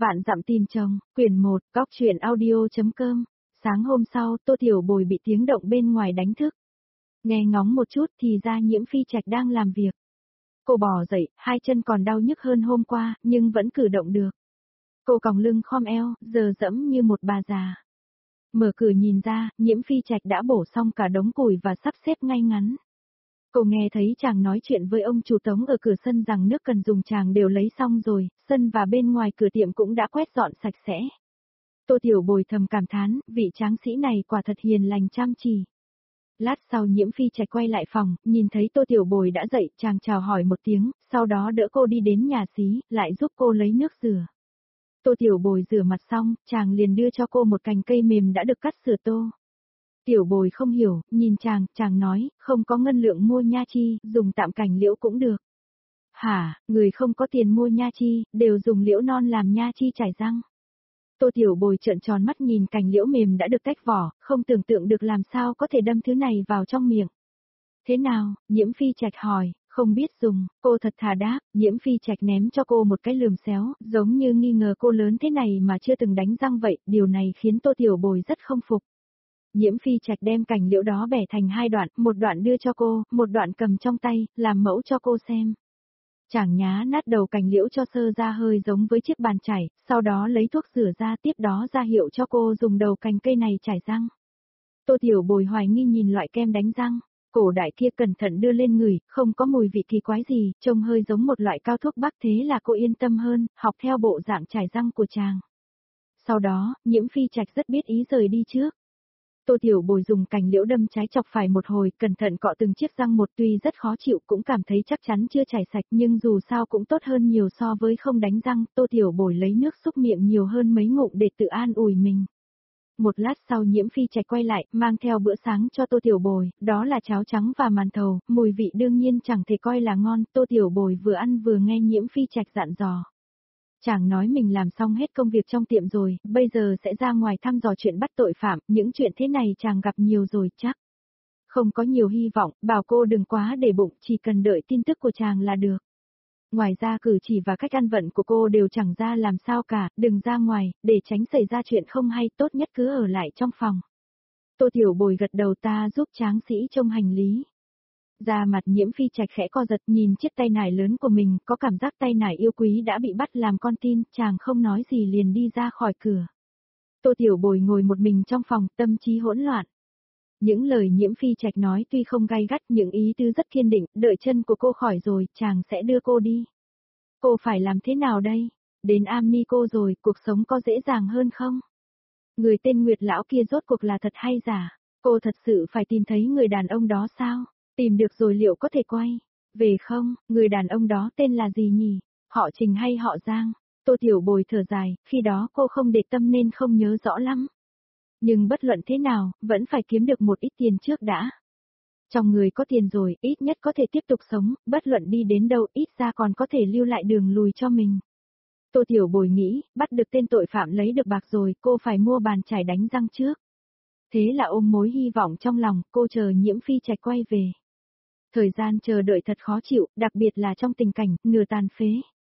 Vạn dặm tìm chồng, quyển 1, góc truyện audio.com. Sáng hôm sau, Tô Tiểu Bồi bị tiếng động bên ngoài đánh thức. Nghe ngóng một chút thì ra Nhiễm Phi Trạch đang làm việc. Cô bò dậy, hai chân còn đau nhức hơn hôm qua, nhưng vẫn cử động được. Cô còng lưng khom eo, giờ dẫm như một bà già. Mở cửa nhìn ra, Nhiễm Phi Trạch đã bổ xong cả đống củi và sắp xếp ngay ngắn. Cô nghe thấy chàng nói chuyện với ông chủ Tống ở cửa sân rằng nước cần dùng chàng đều lấy xong rồi, sân và bên ngoài cửa tiệm cũng đã quét dọn sạch sẽ. Tô Tiểu Bồi thầm cảm thán, vị tráng sĩ này quả thật hiền lành chăm chỉ. Lát sau Nhiễm Phi Trạch quay lại phòng, nhìn thấy Tô Tiểu Bồi đã dậy, chàng chào hỏi một tiếng, sau đó đỡ cô đi đến nhà xí, lại giúp cô lấy nước rửa. Tô Tiểu Bồi rửa mặt xong, chàng liền đưa cho cô một cành cây mềm đã được cắt sửa tô. Tiểu Bồi không hiểu, nhìn chàng nói, không có ngân lượng mua nha chi, dùng tạm cành liễu cũng được. Hả, người không có tiền mua nha chi, đều dùng liễu non làm nha chi chải răng. Tô Tiểu Bồi trợn tròn mắt nhìn cành liễu mềm đã được tách vỏ, không tưởng tượng được làm sao có thể đâm thứ này vào trong miệng. Thế nào, Nhiễm Phi Trạch hỏi, không biết dùng, cô thật thà đáp, Nhiễm Phi Trạch ném cho cô một cái lườm xéo, giống như nghi ngờ cô lớn thế này mà chưa từng đánh răng vậy, điều này khiến Tô Tiểu Bồi rất không phục. Nhiễm Phi Trạch đem cành liễu đó bẻ thành hai đoạn, một đoạn đưa cho cô, một đoạn cầm trong tay, làm mẫu cho cô xem. Chàng nhá nát đầu cành liễu cho sơ ra hơi giống với chiếc bàn chải, sau đó lấy thuốc rửa ra tiếp đó ra hiệu cho cô dùng đầu cành cây này chải răng. Tô Tiểu Bồi hoài nghi nhìn loại kem đánh răng, cổ đại kia cẩn thận đưa lên người, không có mùi vị kỳ quái gì, trông hơi giống một loại cao thuốc bắc thế là cô yên tâm hơn, học theo bộ dạng chải răng của chàng. Sau đó, Nhiễm Phi Trạch rất biết ý rời đi trước. Tô Tiểu Bồi dùng cành liễu đâm trái chọc phải một hồi, cẩn thận cọ từng chiếc răng một, tuy rất khó chịu cũng cảm thấy chắc chắn chưa chảy sạch nhưng dù sao cũng tốt hơn nhiều so với không đánh răng. Tô Tiểu Bồi lấy nước xúc miệng nhiều hơn mấy ngụm để tự an ủi mình. Một lát sau Nhiễm Phi Trạch quay lại, mang theo bữa sáng cho Tô Tiểu Bồi, đó là cháo trắng và màn thầu, mùi vị đương nhiên chẳng thể coi là ngon. Tô Tiểu Bồi vừa ăn vừa nghe Nhiễm Phi Trạch dặn dò. Chàng nói mình làm xong hết công việc trong tiệm rồi, bây giờ sẽ ra ngoài thăm dò chuyện bắt tội phạm, những chuyện thế này chàng gặp nhiều rồi chắc. Không có nhiều hy vọng, bảo cô đừng quá để bụng, chỉ cần đợi tin tức của chàng là được. Ngoài ra cử chỉ và cách ăn vận của cô đều chẳng ra làm sao cả, đừng ra ngoài, để tránh xảy ra chuyện không hay, tốt nhất cứ ở lại trong phòng. Tô Tiểu Bồi gật đầu, ta giúp tráng sĩ trông hành lý. Da mặt Nhiễm Phi Trạch khẽ co giật nhìn chiếc tay nải lớn của mình, có cảm giác tay nải yêu quý đã bị bắt làm con tin, chàng không nói gì liền đi ra khỏi cửa. Tô Tiểu Bồi ngồi một mình trong phòng, tâm trí hỗn loạn. Những lời Nhiễm Phi Trạch nói tuy không gay gắt nhưng ý tứ rất kiên định, đợi chân của cô khỏi rồi, chàng sẽ đưa cô đi. Cô phải làm thế nào đây? Đến Amnico rồi, cuộc sống có dễ dàng hơn không? Người tên Nguyệt lão kia rốt cuộc là thật hay giả? Cô thật sự phải tìm thấy người đàn ông đó sao? Tìm được rồi liệu có thể quay về không? Người đàn ông đó tên là gì nhỉ? Họ Trình hay họ Giang? Tô Tiểu Bồi thở dài, khi đó cô không để tâm nên không nhớ rõ lắm. Nhưng bất luận thế nào, vẫn phải kiếm được một ít tiền trước đã. Trong người có tiền rồi, ít nhất có thể tiếp tục sống, bất luận đi đến đâu, ít ra còn có thể lưu lại đường lùi cho mình. Tô Tiểu Bồi nghĩ, bắt được tên tội phạm lấy được bạc rồi, cô phải mua bàn chải đánh răng trước. Thế là ôm mối hy vọng trong lòng, cô chờ Nhiễm Phi Trạch quay về. Thời gian chờ đợi thật khó chịu, đặc biệt là trong tình cảnh nửa tàn phế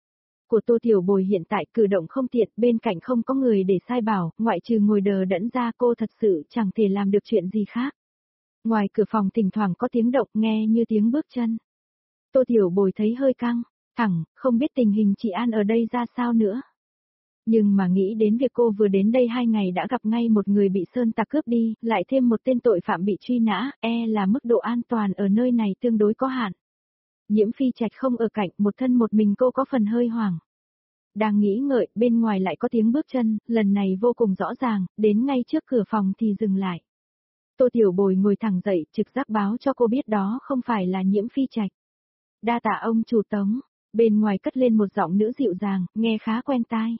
của Tô Tiểu Bồi hiện tại, cử động không tiện, bên cạnh không có người để sai bảo, ngoại trừ ngồi đờ đẫn ra, cô thật sự chẳng thể làm được chuyện gì khác. Ngoài cửa phòng thỉnh thoảng có tiếng động, nghe như tiếng bước chân. Tô Tiểu Bồi thấy hơi căng thẳng, không biết tình hình chị An ở đây ra sao nữa. Nhưng mà nghĩ đến việc cô vừa đến đây 2 ngày đã gặp ngay một người bị sơn tặc cướp đi, lại thêm một tên tội phạm bị truy nã, là mức độ an toàn ở nơi này tương đối có hạn. Nhiễm Phi Trạch không ở cạnh, một thân một mình cô có phần hơi hoảng. Đang nghĩ ngợi, bên ngoài lại có tiếng bước chân, lần này vô cùng rõ ràng, đến ngay trước cửa phòng thì dừng lại. Tô Tiểu Bồi ngồi thẳng dậy, trực giác báo cho cô biết đó không phải là Nhiễm Phi Trạch. Đa tạ ông chủ Tống, bên ngoài cất lên một giọng nữ dịu dàng, nghe khá quen tai.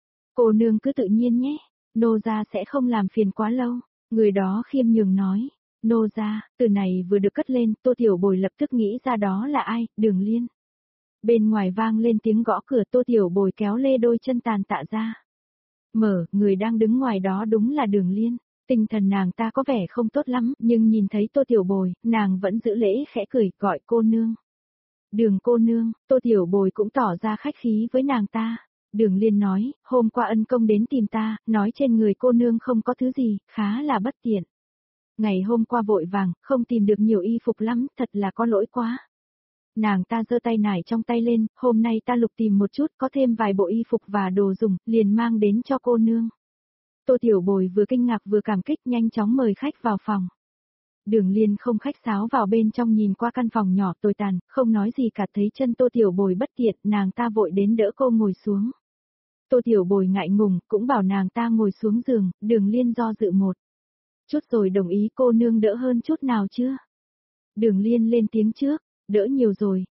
Cô nương cứ tự nhiên nhé, nô gia sẽ không làm phiền quá lâu, người đó khiêm nhường nói. Nô gia, từ này vừa được cất lên, Tô Tiểu Bồi lập tức nghĩ ra đó là ai, Đường Liên. Bên ngoài vang lên tiếng gõ cửa, Tô Tiểu Bồi kéo lê đôi chân tàn tạ ra. Mở, người đang đứng ngoài đó đúng là Đường Liên. Tinh thần nàng ta có vẻ không tốt lắm, nhưng nhìn thấy Tô Tiểu Bồi, nàng vẫn giữ lễ khẽ cười, gọi cô nương. Đường cô nương, Tô Tiểu Bồi cũng tỏ ra khách khí với nàng ta. Đường Liên nói, hôm qua ân công đến tìm ta, nói trên người cô nương không có thứ gì, khá là bất tiện. Ngày hôm qua vội vàng, không tìm được nhiều y phục lắm, thật là có lỗi quá. Nàng ta giơ tay nải trong tay lên, hôm nay ta lục tìm một chút, có thêm vài bộ y phục và đồ dùng, liền mang đến cho cô nương. Tô Tiểu Bồi vừa kinh ngạc vừa cảm kích nhanh chóng mời khách vào phòng. Đường Liên không khách sáo vào bên trong nhìn qua căn phòng nhỏ tồi tàn, không nói gì cả thấy chân Tô Tiểu Bồi bất tiện, nàng ta vội đến đỡ cô ngồi xuống. Tô Tiểu Bồi ngại ngùng, cũng bảo nàng ta ngồi xuống giường, Đường Liên do dự một chút rồi đồng ý. Cô nương đỡ hơn chút nào chưa? Đường Liên lên tiếng trước, đỡ nhiều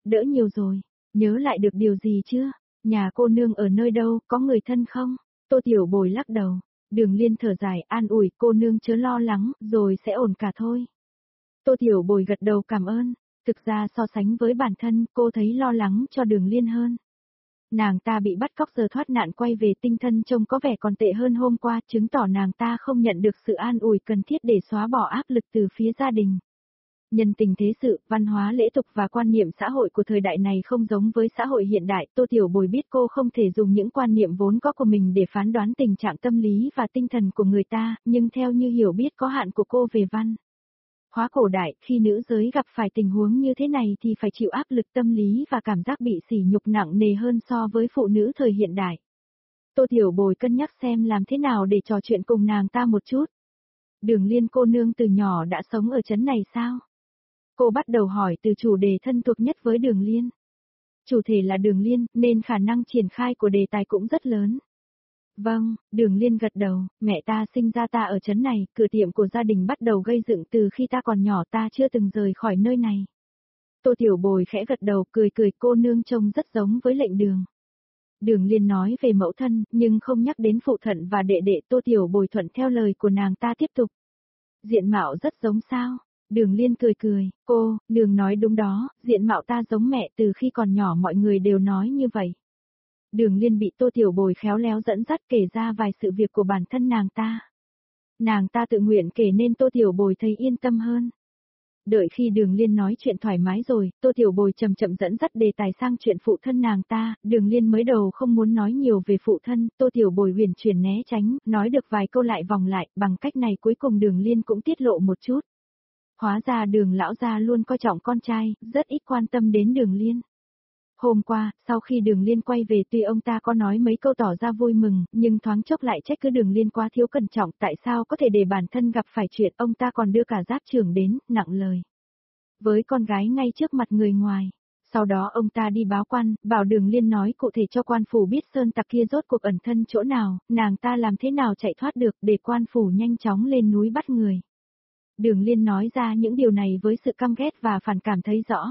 rồi, nhớ lại được điều gì chưa? Nhà cô nương ở nơi đâu, có người thân không? Tô Tiểu Bồi lắc đầu, Đường Liên thở dài an ủi cô nương chớ lo lắng, rồi sẽ ổn cả thôi. Tô Tiểu Bồi gật đầu cảm ơn, thực ra so sánh với bản thân cô thấy lo lắng cho Đường Liên hơn. Nàng ta bị bắt cóc giờ thoát nạn quay về tinh thần trông có vẻ còn tệ hơn hôm qua, chứng tỏ nàng ta không nhận được sự an ủi cần thiết để xóa bỏ áp lực từ phía gia đình. Nhân tình thế sự, văn hóa lễ tục và quan niệm xã hội của thời đại này không giống với xã hội hiện đại, Tô Tiểu Bồi biết cô không thể dùng những quan niệm vốn có của mình để phán đoán tình trạng tâm lý và tinh thần của người ta, nhưng theo như hiểu biết có hạn của cô về văn hóa cổ đại, khi nữ giới gặp phải tình huống như thế này thì phải chịu áp lực tâm lý và cảm giác bị sỉ nhục nặng nề hơn so với phụ nữ thời hiện đại. Tô Tiểu Bồi cân nhắc xem làm thế nào để trò chuyện cùng nàng ta một chút. Đường Liên cô nương từ nhỏ đã sống ở trấn này sao? Cô bắt đầu hỏi từ chủ đề thân thuộc nhất với Đường Liên. Chủ thể là Đường Liên, nên khả năng triển khai của đề tài cũng rất lớn. Vâng, Đường Liên gật đầu, mẹ ta sinh ra ta ở trấn này, cửa tiệm của gia đình bắt đầu gây dựng từ khi ta còn nhỏ, ta chưa từng rời khỏi nơi này. Tô Tiểu Bồi khẽ gật đầu cười cười, cô nương trông rất giống với lệnh Đường. Đường Liên nói về mẫu thân, nhưng không nhắc đến phụ thân và đệ đệ. Tô Tiểu Bồi thuận theo lời của nàng ta tiếp tục. Diện mạo rất giống sao? Đường Liên cười cười, nương nói đúng đó, diện mạo ta giống mẹ, từ khi còn nhỏ mọi người đều nói như vậy. Đường Liên bị Tô Tiểu Bồi khéo léo dẫn dắt kể ra vài sự việc của bản thân nàng ta. Nàng ta tự nguyện kể nên Tô Tiểu Bồi thấy yên tâm hơn. Đợi khi Đường Liên nói chuyện thoải mái rồi, Tô Tiểu Bồi chậm chậm dẫn dắt đề tài sang chuyện phụ thân nàng ta, Đường Liên mới đầu không muốn nói nhiều về phụ thân, Tô Tiểu Bồi huyền chuyển né tránh, nói được vài câu lại vòng lại, bằng cách này cuối cùng Đường Liên cũng tiết lộ một chút. Hóa ra Đường lão gia luôn coi trọng con trai, rất ít quan tâm đến Đường Liên. Hôm qua, sau khi Đường Liên quay về tuy ông ta có nói mấy câu tỏ ra vui mừng, nhưng thoáng chốc lại trách cứ Đường Liên quá thiếu cẩn trọng, tại sao có thể để bản thân gặp phải chuyện, ông ta còn đưa cả giáp trưởng đến, nặng lời với con gái ngay trước mặt người ngoài. Sau đó ông ta đi báo quan, bảo Đường Liên nói cụ thể cho quan phủ biết sơn tặc kia rốt cuộc ẩn thân chỗ nào, nàng ta làm thế nào chạy thoát được, để quan phủ nhanh chóng lên núi bắt người. Đường Liên nói ra những điều này với sự căm ghét và phản cảm thấy rõ.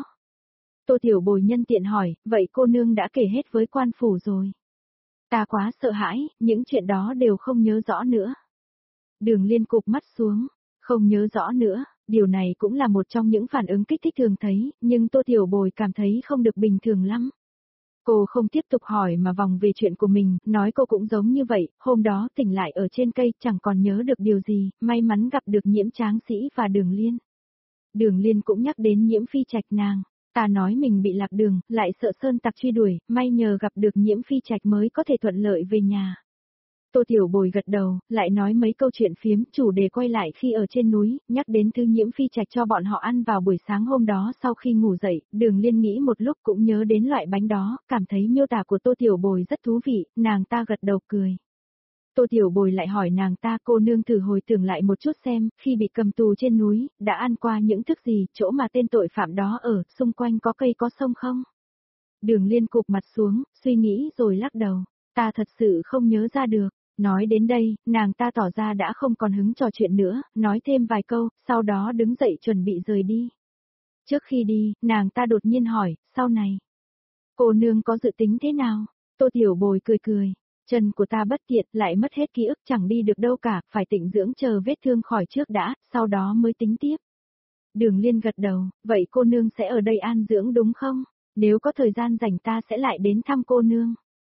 Tô Tiểu Bồi nhân tiện hỏi, vậy cô nương đã kể hết với quan phủ rồi? Ta quá sợ hãi, những chuyện đó đều không nhớ rõ nữa. Đường Liên cụp mắt xuống, không nhớ rõ nữa, điều này cũng là một trong những phản ứng kích thích thường thấy, nhưng Tô Tiểu Bồi cảm thấy không được bình thường lắm. Cô không tiếp tục hỏi mà vòng về chuyện của mình, nói cô cũng giống như vậy, hôm đó tỉnh lại ở trên cây chẳng còn nhớ được điều gì, may mắn gặp được Nhiễm Tráng Sĩ và Đường Liên. Đường Liên cũng nhắc đến Nhiễm Phi Trạch nàng. Ta nói mình bị lạc đường, lại sợ sơn tặc truy đuổi, may nhờ gặp được Nhiễm Phi Trạch mới có thể thuận lợi về nhà. Tô Tiểu Bồi gật đầu, lại nói mấy câu chuyện phiếm, chủ đề quay lại khi ở trên núi, nhắc đến thứ Nhiễm Phi Trạch cho bọn họ ăn vào buổi sáng hôm đó sau khi ngủ dậy, Đường Liên nghĩ một lúc cũng nhớ đến loại bánh đó, cảm thấy miêu tả của Tô Tiểu Bồi rất thú vị, nàng ta gật đầu cười. Tô Tiểu Bồi lại hỏi nàng ta, cô nương thử hồi tưởng lại một chút xem, khi bị cầm tù trên núi, đã ăn qua những thức gì, chỗ mà tên tội phạm đó ở, xung quanh có cây có sông không? Đường Liên cụp mặt xuống, suy nghĩ rồi lắc đầu, ta thật sự không nhớ ra được. Nói đến đây, nàng ta tỏ ra đã không còn hứng trò chuyện nữa, nói thêm vài câu, sau đó đứng dậy chuẩn bị rời đi. Trước khi đi, nàng ta đột nhiên hỏi, sau này, cô nương có dự tính thế nào? Tô Tiểu Bồi cười cười. Chân của ta bất tiện, lại mất hết ký ức chẳng đi được đâu cả, phải tĩnh dưỡng chờ vết thương khỏi trước đã, sau đó mới tính tiếp. Đường Liên gật đầu, vậy cô nương sẽ ở đây an dưỡng đúng không? Nếu có thời gian rảnh ta sẽ lại đến thăm cô nương.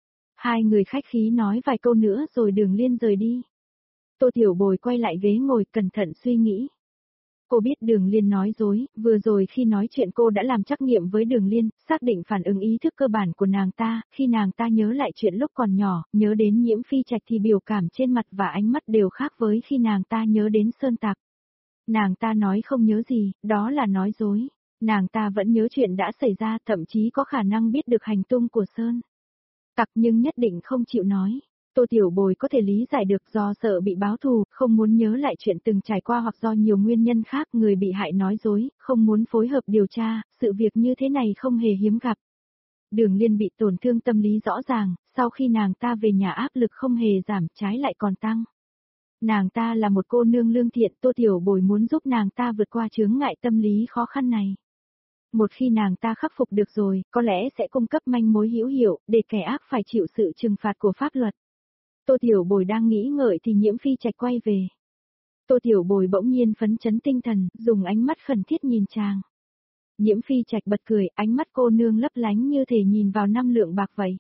Hai người khách khí nói vài câu nữa rồi Đường Liên rời đi. Tô Tiểu Bồi quay lại ghế ngồi cẩn thận suy nghĩ. Cô biết Đường Liên nói dối, vừa rồi khi nói chuyện cô đã làm trắc nghiệm với Đường Liên, xác định phản ứng ý thức cơ bản của nàng ta, khi nàng ta nhớ lại chuyện lúc còn nhỏ, nhớ đến Nhiễm Phi Trạch thì biểu cảm trên mặt và ánh mắt đều khác với khi nàng ta nhớ đến Sơn Tạc. Nàng ta nói không nhớ gì, đó là nói dối. Nàng ta vẫn nhớ chuyện đã xảy ra, thậm chí có khả năng biết được hành tung của Sơn Tạc nhưng nhất định không chịu nói. Tô Tiểu Bồi có thể lý giải được do sợ bị báo thù, không muốn nhớ lại chuyện từng trải qua hoặc do nhiều nguyên nhân khác người bị hại nói dối, không muốn phối hợp điều tra, sự việc như thế này không hề hiếm gặp. Đường Liên bị tổn thương tâm lý rõ ràng, sau khi nàng ta về nhà áp lực không hề giảm, trái lại còn tăng. Nàng ta là một cô nương lương thiện, Tô Tiểu Bồi muốn giúp nàng ta vượt qua chướng ngại tâm lý khó khăn này. Một khi nàng ta khắc phục được rồi, có lẽ sẽ cung cấp manh mối hữu hiệu, để kẻ ác phải chịu sự trừng phạt của pháp luật. Tô Tiểu Bồi đang nghĩ ngợi thì Nhiễm Phi Trạch quay về. Tô Tiểu Bồi bỗng nhiên phấn chấn tinh thần, dùng ánh mắt khẩn thiết nhìn chàng. Nhiễm Phi Trạch bật cười, ánh mắt cô nương lấp lánh như thể nhìn vào 5 lượng bạc vậy.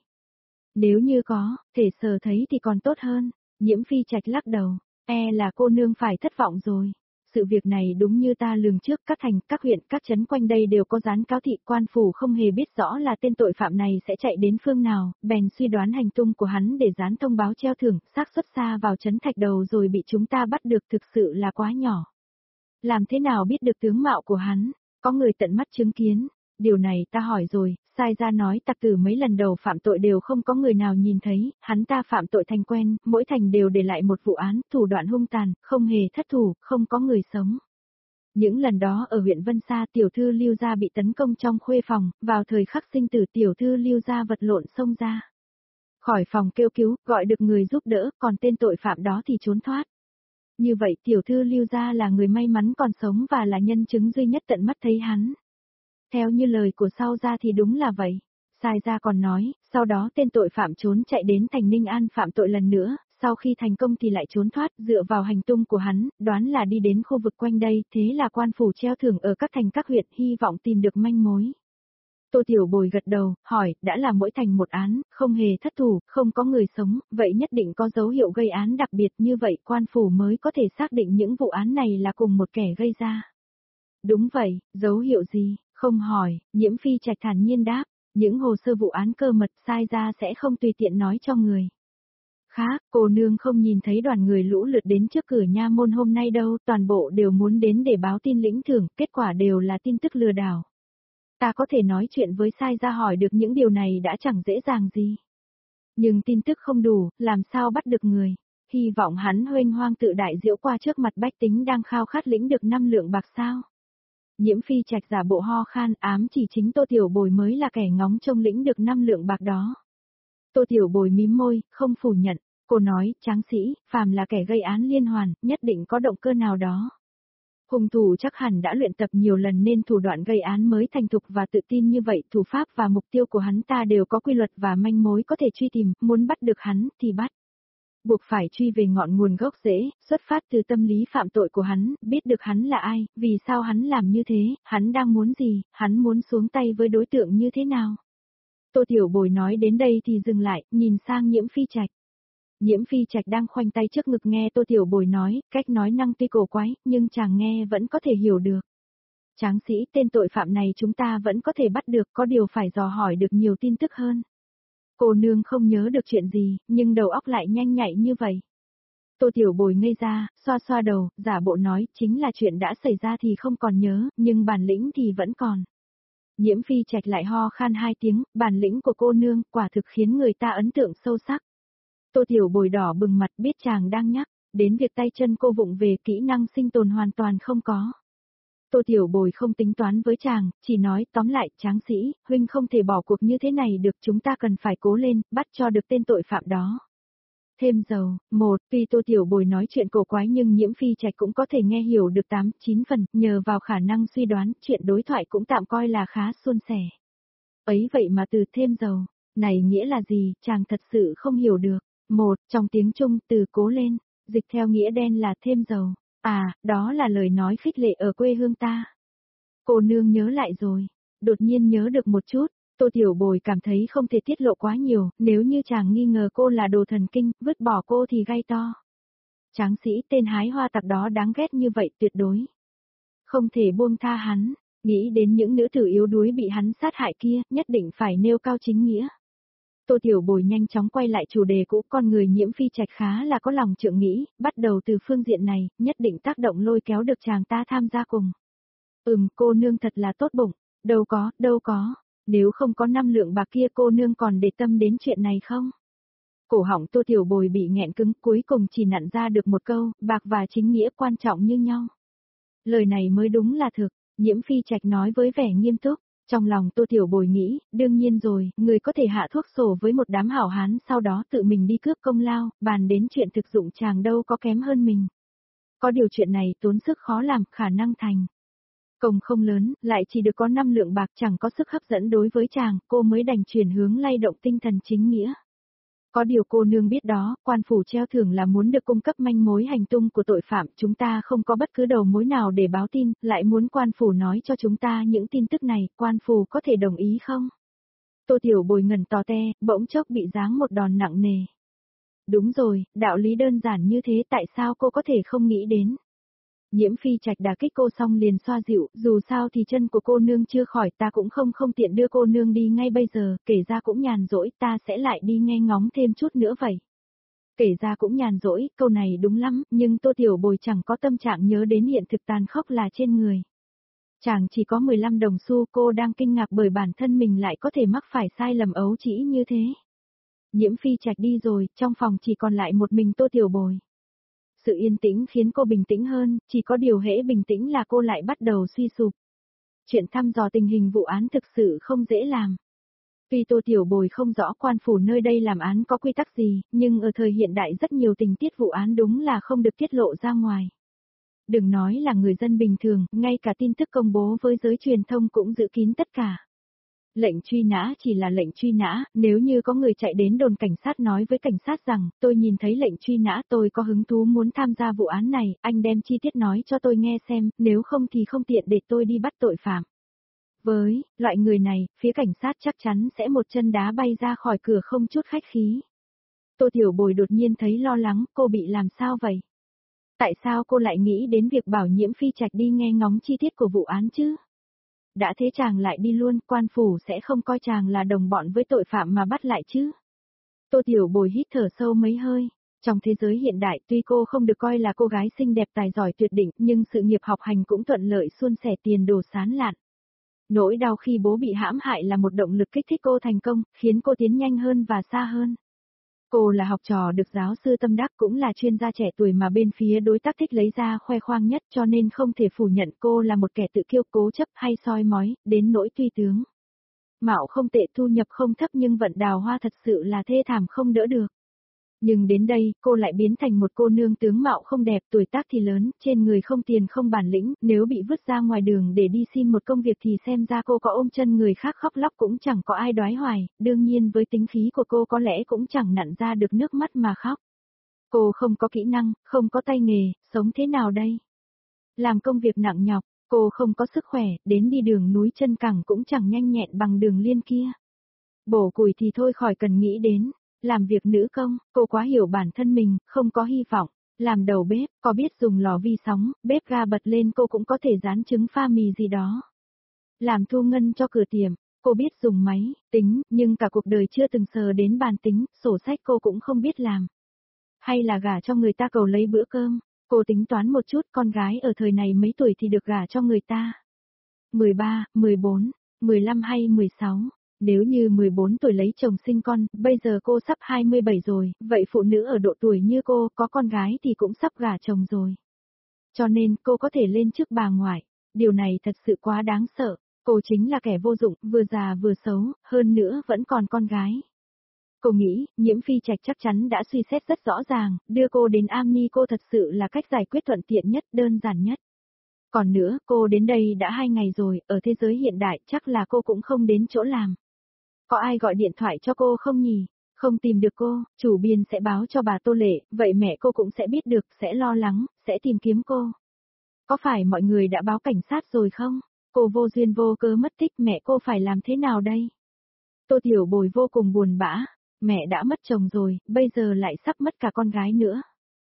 Nếu như có, thể sờ thấy thì còn tốt hơn. Nhiễm Phi Trạch lắc đầu, là cô nương phải thất vọng rồi. Sự việc này đúng như ta lường trước, các thành, các huyện, các trấn quanh đây đều có dán cáo thị, quan phủ không hề biết rõ là tên tội phạm này sẽ chạy đến phương nào, bèn suy đoán hành tung của hắn để dán thông báo treo thưởng, xác suất xa vào trấn Thạch Đầu rồi bị chúng ta bắt được thực sự là quá nhỏ. Làm thế nào biết được tướng mạo của hắn? Có người tận mắt chứng kiến. Điều này ta hỏi rồi, sai ra nói tặc tử mấy lần đầu phạm tội đều không có người nào nhìn thấy, hắn ta phạm tội thành quen, mỗi thành đều để lại một vụ án, thủ đoạn hung tàn, không hề thất thủ, không có người sống. Những lần đó ở huyện Vân Sa tiểu thư Lưu Gia bị tấn công trong khuê phòng, vào thời khắc sinh tử tiểu thư Lưu Gia vật lộn xông ra. Khỏi phòng kêu cứu, gọi được người giúp đỡ, còn tên tội phạm đó thì trốn thoát. Như vậy tiểu thư Lưu Gia là người may mắn còn sống và là nhân chứng duy nhất tận mắt thấy hắn. Theo như lời của sau ra thì đúng là vậy. Sai ra còn nói, sau đó tên tội phạm trốn chạy đến thành Ninh An phạm tội lần nữa, sau khi thành công thì lại trốn thoát, dựa vào hành tung của hắn, đoán là đi đến khu vực quanh đây, thế là quan phủ treo thưởng ở các thành các huyện, hy vọng tìm được manh mối. Tô Tiểu Bồi gật đầu, hỏi, đã là mỗi thành một án, không hề thất thủ, không có người sống, vậy nhất định có dấu hiệu gây án đặc biệt, như vậy quan phủ mới có thể xác định những vụ án này là cùng một kẻ gây ra. Đúng vậy, dấu hiệu gì? Không hỏi, Nhiễm Phi Trạch thản nhiên đáp, những hồ sơ vụ án cơ mật sai ra sẽ không tùy tiện nói cho người khác, cô nương không nhìn thấy đoàn người lũ lượt đến trước cửa nha môn hôm nay đâu, toàn bộ đều muốn đến để báo tin lĩnh thưởng, kết quả đều là tin tức lừa đảo. Ta có thể nói chuyện với sai ra hỏi được những điều này đã chẳng dễ dàng gì. Nhưng tin tức không đủ, làm sao bắt được người. Hy vọng hắn huênh hoang tự đại diễu qua trước mặt bách tính đang khao khát lĩnh được 5 lượng bạc sao. Nhiễm Phi Trạch giả bộ ho khan, ám chỉ chính Tô Tiểu Bồi mới là kẻ ngóng trông lĩnh được 5 lượng bạc đó. Tô Tiểu Bồi mím môi, không phủ nhận. Cô nói, tráng sĩ, phàm là kẻ gây án liên hoàn, nhất định có động cơ nào đó. Hung thủ chắc hẳn đã luyện tập nhiều lần nên thủ đoạn gây án mới thành thục và tự tin như vậy, thủ pháp và mục tiêu của hắn ta đều có quy luật và manh mối có thể truy tìm, muốn bắt được hắn thì bắt. Buộc phải truy về ngọn nguồn gốc rễ, xuất phát từ tâm lý phạm tội của hắn, biết được hắn là ai, vì sao hắn làm như thế, hắn đang muốn gì, hắn muốn xuống tay với đối tượng như thế nào. Tô Tiểu Bồi nói đến đây thì dừng lại, nhìn sang Nhiễm Phi Trạch. Nhiễm Phi Trạch đang khoanh tay trước ngực nghe Tô Tiểu Bồi nói, cách nói năng tuy cổ quái, nhưng chàng nghe vẫn có thể hiểu được. Tráng sĩ, tên tội phạm này chúng ta vẫn có thể bắt được, có điều phải dò hỏi được nhiều tin tức hơn. Cô nương không nhớ được chuyện gì, nhưng đầu óc lại nhanh nhạy như vậy. Tô Tiểu Bồi ngây ra, xoa xoa đầu, giả bộ nói, chính là chuyện đã xảy ra thì không còn nhớ, nhưng bản lĩnh thì vẫn còn. Nhiễm Phi Trạch lại ho khan 2 tiếng, bản lĩnh của cô nương, quả thực khiến người ta ấn tượng sâu sắc. Tô Tiểu Bồi đỏ bừng mặt, biết chàng đang nhắc, đến việc tay chân cô vụng về, kỹ năng sinh tồn hoàn toàn không có. Tô Tiểu Bồi không tính toán với chàng, chỉ nói, tóm lại, tráng sĩ, huynh không thể bỏ cuộc như thế này được, chúng ta cần phải cố lên, bắt cho được tên tội phạm đó. Thêm dầu, tuy Tô Tiểu Bồi nói chuyện cổ quái nhưng Nhiễm Phi Trạch cũng có thể nghe hiểu được 8-9 phần, nhờ vào khả năng suy đoán, chuyện đối thoại cũng tạm coi là khá suôn sẻ. Ấy vậy mà từ thêm dầu, này nghĩa là gì, chàng thật sự không hiểu được. Trong tiếng Trung, từ cố lên, dịch theo nghĩa đen là thêm dầu. Đó là lời nói khích lệ ở quê hương ta. Cô nương nhớ lại rồi, đột nhiên nhớ được một chút, Tô Tiểu Bồi cảm thấy không thể tiết lộ quá nhiều, nếu như chàng nghi ngờ cô là đồ thần kinh, vứt bỏ cô thì gay to. Tráng sĩ tên hái hoa tặc đó đáng ghét như vậy tuyệt đối Không thể buông tha hắn, nghĩ đến những nữ tử yếu đuối bị hắn sát hại kia, nhất định phải nêu cao chính nghĩa. Tô Tiểu Bồi nhanh chóng quay lại chủ đề cũ, con người Nhiễm Phi Trạch khá là có lòng trượng nghĩ, bắt đầu từ phương diện này, nhất định tác động lôi kéo được chàng ta tham gia cùng. Cô nương thật là tốt bụng, đâu có, nếu không có 5 lượng bạc kia cô nương còn để tâm đến chuyện này không? Cổ họng Tô Tiểu Bồi bị nghẹn cứng, cuối cùng chỉ nặn ra được một câu, bạc và chính nghĩa quan trọng như nhau. Lời này mới đúng là thực, Nhiễm Phi Trạch nói với vẻ nghiêm túc. Trong lòng Tô Tiểu Bồi nghĩ, đương nhiên rồi, người có thể hạ thuốc sổ với một đám hảo hán sau đó tự mình đi cướp công lao, bàn đến chuyện thực dụng chàng đâu có kém hơn mình. Có điều chuyện này tốn sức khó làm, khả năng thành công không lớn, lại chỉ được có 5 lượng bạc chẳng có sức hấp dẫn đối với chàng, cô mới đành chuyển hướng lay động tinh thần chính nghĩa. Có điều cô nương biết đó, quan phủ treo thưởng là muốn được cung cấp manh mối hành tung của tội phạm, chúng ta không có bất cứ đầu mối nào để báo tin, lại muốn quan phủ nói cho chúng ta những tin tức này, quan phủ có thể đồng ý không? Tô Tiểu Bồi ngẩn tò te, bỗng chốc bị giáng một đòn nặng nề. Đúng rồi, đạo lý đơn giản như thế tại sao cô có thể không nghĩ đến? Nhiễm Phi Trạch đả kích cô xong liền xoa dịu, dù sao thì chân của cô nương chưa khỏi, ta cũng không tiện đưa cô nương đi ngay bây giờ, kể ra cũng nhàn rỗi, ta sẽ lại đi nghe ngóng thêm chút nữa vậy. Kể ra cũng nhàn rỗi, câu này đúng lắm, nhưng Tô Tiểu Bồi chẳng có tâm trạng nhớ đến hiện thực tàn khốc là trên người. Chàng chỉ có 15 đồng xu, cô đang kinh ngạc bởi bản thân mình lại có thể mắc phải sai lầm ấu trĩ như thế. Nhiễm Phi Trạch đi rồi, trong phòng chỉ còn lại một mình Tô Tiểu Bồi. Sự yên tĩnh khiến cô bình tĩnh hơn, chỉ có điều hễ bình tĩnh là cô lại bắt đầu suy sụp. Chuyện thăm dò tình hình vụ án thực sự không dễ làm. Tuy Tô Tiểu Bồi không rõ quan phủ nơi đây làm án có quy tắc gì, nhưng ở thời hiện đại rất nhiều tình tiết vụ án đúng là không được tiết lộ ra ngoài. Đừng nói là người dân bình thường, ngay cả tin tức công bố với giới truyền thông cũng giữ kín tất cả. Lệnh truy nã chỉ là lệnh truy nã, nếu như có người chạy đến đồn cảnh sát nói với cảnh sát rằng, tôi nhìn thấy lệnh truy nã, tôi có hứng thú muốn tham gia vụ án này, anh đem chi tiết nói cho tôi nghe xem, nếu không thì không tiện để tôi đi bắt tội phạm. Với loại người này, phía cảnh sát chắc chắn sẽ một chân đá bay ra khỏi cửa không chút khách khí. Tô Tiểu Bồi đột nhiên thấy lo lắng, cô bị làm sao vậy? Tại sao cô lại nghĩ đến việc bảo Nhiễm Phi Trạch đi nghe ngóng chi tiết của vụ án chứ? Đã thế chàng lại đi luôn, quan phủ sẽ không coi chàng là đồng bọn với tội phạm mà bắt lại chứ? Tô Tiểu Bồi hít thở sâu mấy hơi. Trong thế giới hiện đại, tuy cô không được coi là cô gái xinh đẹp tài giỏi tuyệt đỉnh, nhưng sự nghiệp học hành cũng thuận lợi suôn sẻ, tiền đồ sáng lạn. Nỗi đau khi bố bị hãm hại là một động lực kích thích cô thành công, khiến cô tiến nhanh hơn và xa hơn. Cô là học trò được giáo sư tâm đắc, cũng là chuyên gia trẻ tuổi mà bên phía đối tác thích lấy ra khoe khoang nhất, cho nên không thể phủ nhận cô là một kẻ tự kiêu, cố chấp hay soi mói, đến nỗi tuy tướng mạo không tệ, thu nhập không thấp, nhưng vận đào hoa thật sự là thê thảm không đỡ được. Nhưng đến đây, cô lại biến thành một cô nương tướng mạo không đẹp, tuổi tác thì lớn, trên người không tiền không bản lĩnh, nếu bị vứt ra ngoài đường để đi xin một công việc thì xem ra cô có ôm chân người khác khóc lóc cũng chẳng có ai đoái hoài, đương nhiên với tính khí của cô có lẽ cũng chẳng nặn ra được nước mắt mà khóc. Cô không có kỹ năng, không có tay nghề, sống thế nào đây? Làm công việc nặng nhọc, cô không có sức khỏe, đến đi đường núi chân cẳng cũng chẳng nhanh nhẹn bằng đường liên kia. Bổ củi thì thôi khỏi cần nghĩ đến. Làm việc nữ công, cô quá hiểu bản thân mình, không có hy vọng. Làm đầu bếp, có biết dùng lò vi sóng, bếp ga bật lên cô cũng có thể rán trứng pha mì gì đó. Làm thu ngân cho cửa tiệm, cô biết dùng máy, tính, nhưng cả cuộc đời chưa từng sờ đến bàn tính, sổ sách cô cũng không biết làm. Hay là gả cho người ta cầu lấy bữa cơm, cô tính toán một chút, con gái ở thời này mấy tuổi thì được gả cho người ta. 13, 14, 15 hay 16. Nếu như 14 tuổi lấy chồng sinh con, bây giờ cô sắp 27 rồi, vậy phụ nữ ở độ tuổi như cô có con gái thì cũng sắp gả chồng rồi. Cho nên cô có thể lên trước bà ngoại, điều này thật sự quá đáng sợ, cô chính là kẻ vô dụng, vừa già vừa xấu, hơn nữa vẫn còn con gái. Cô nghĩ, Nhiễm Phi Trạch chắc chắn đã suy xét rất rõ ràng, đưa cô đến Am Ni cô thật sự là cách giải quyết thuận tiện nhất, đơn giản nhất. Còn nữa, cô đến đây đã 2 ngày rồi, ở thế giới hiện đại chắc là cô cũng không đến chỗ làm. Có ai gọi điện thoại cho cô không nhỉ? Không tìm được cô, chủ biên sẽ báo cho bà Tô Lệ, vậy mẹ cô cũng sẽ biết được, sẽ lo lắng, sẽ tìm kiếm cô. Có phải mọi người đã báo cảnh sát rồi không? Cô vô duyên vô cớ mất tích, mẹ cô phải làm thế nào đây? Tô Tiểu Bồi vô cùng buồn bã, mẹ đã mất chồng rồi, bây giờ lại sắp mất cả con gái nữa.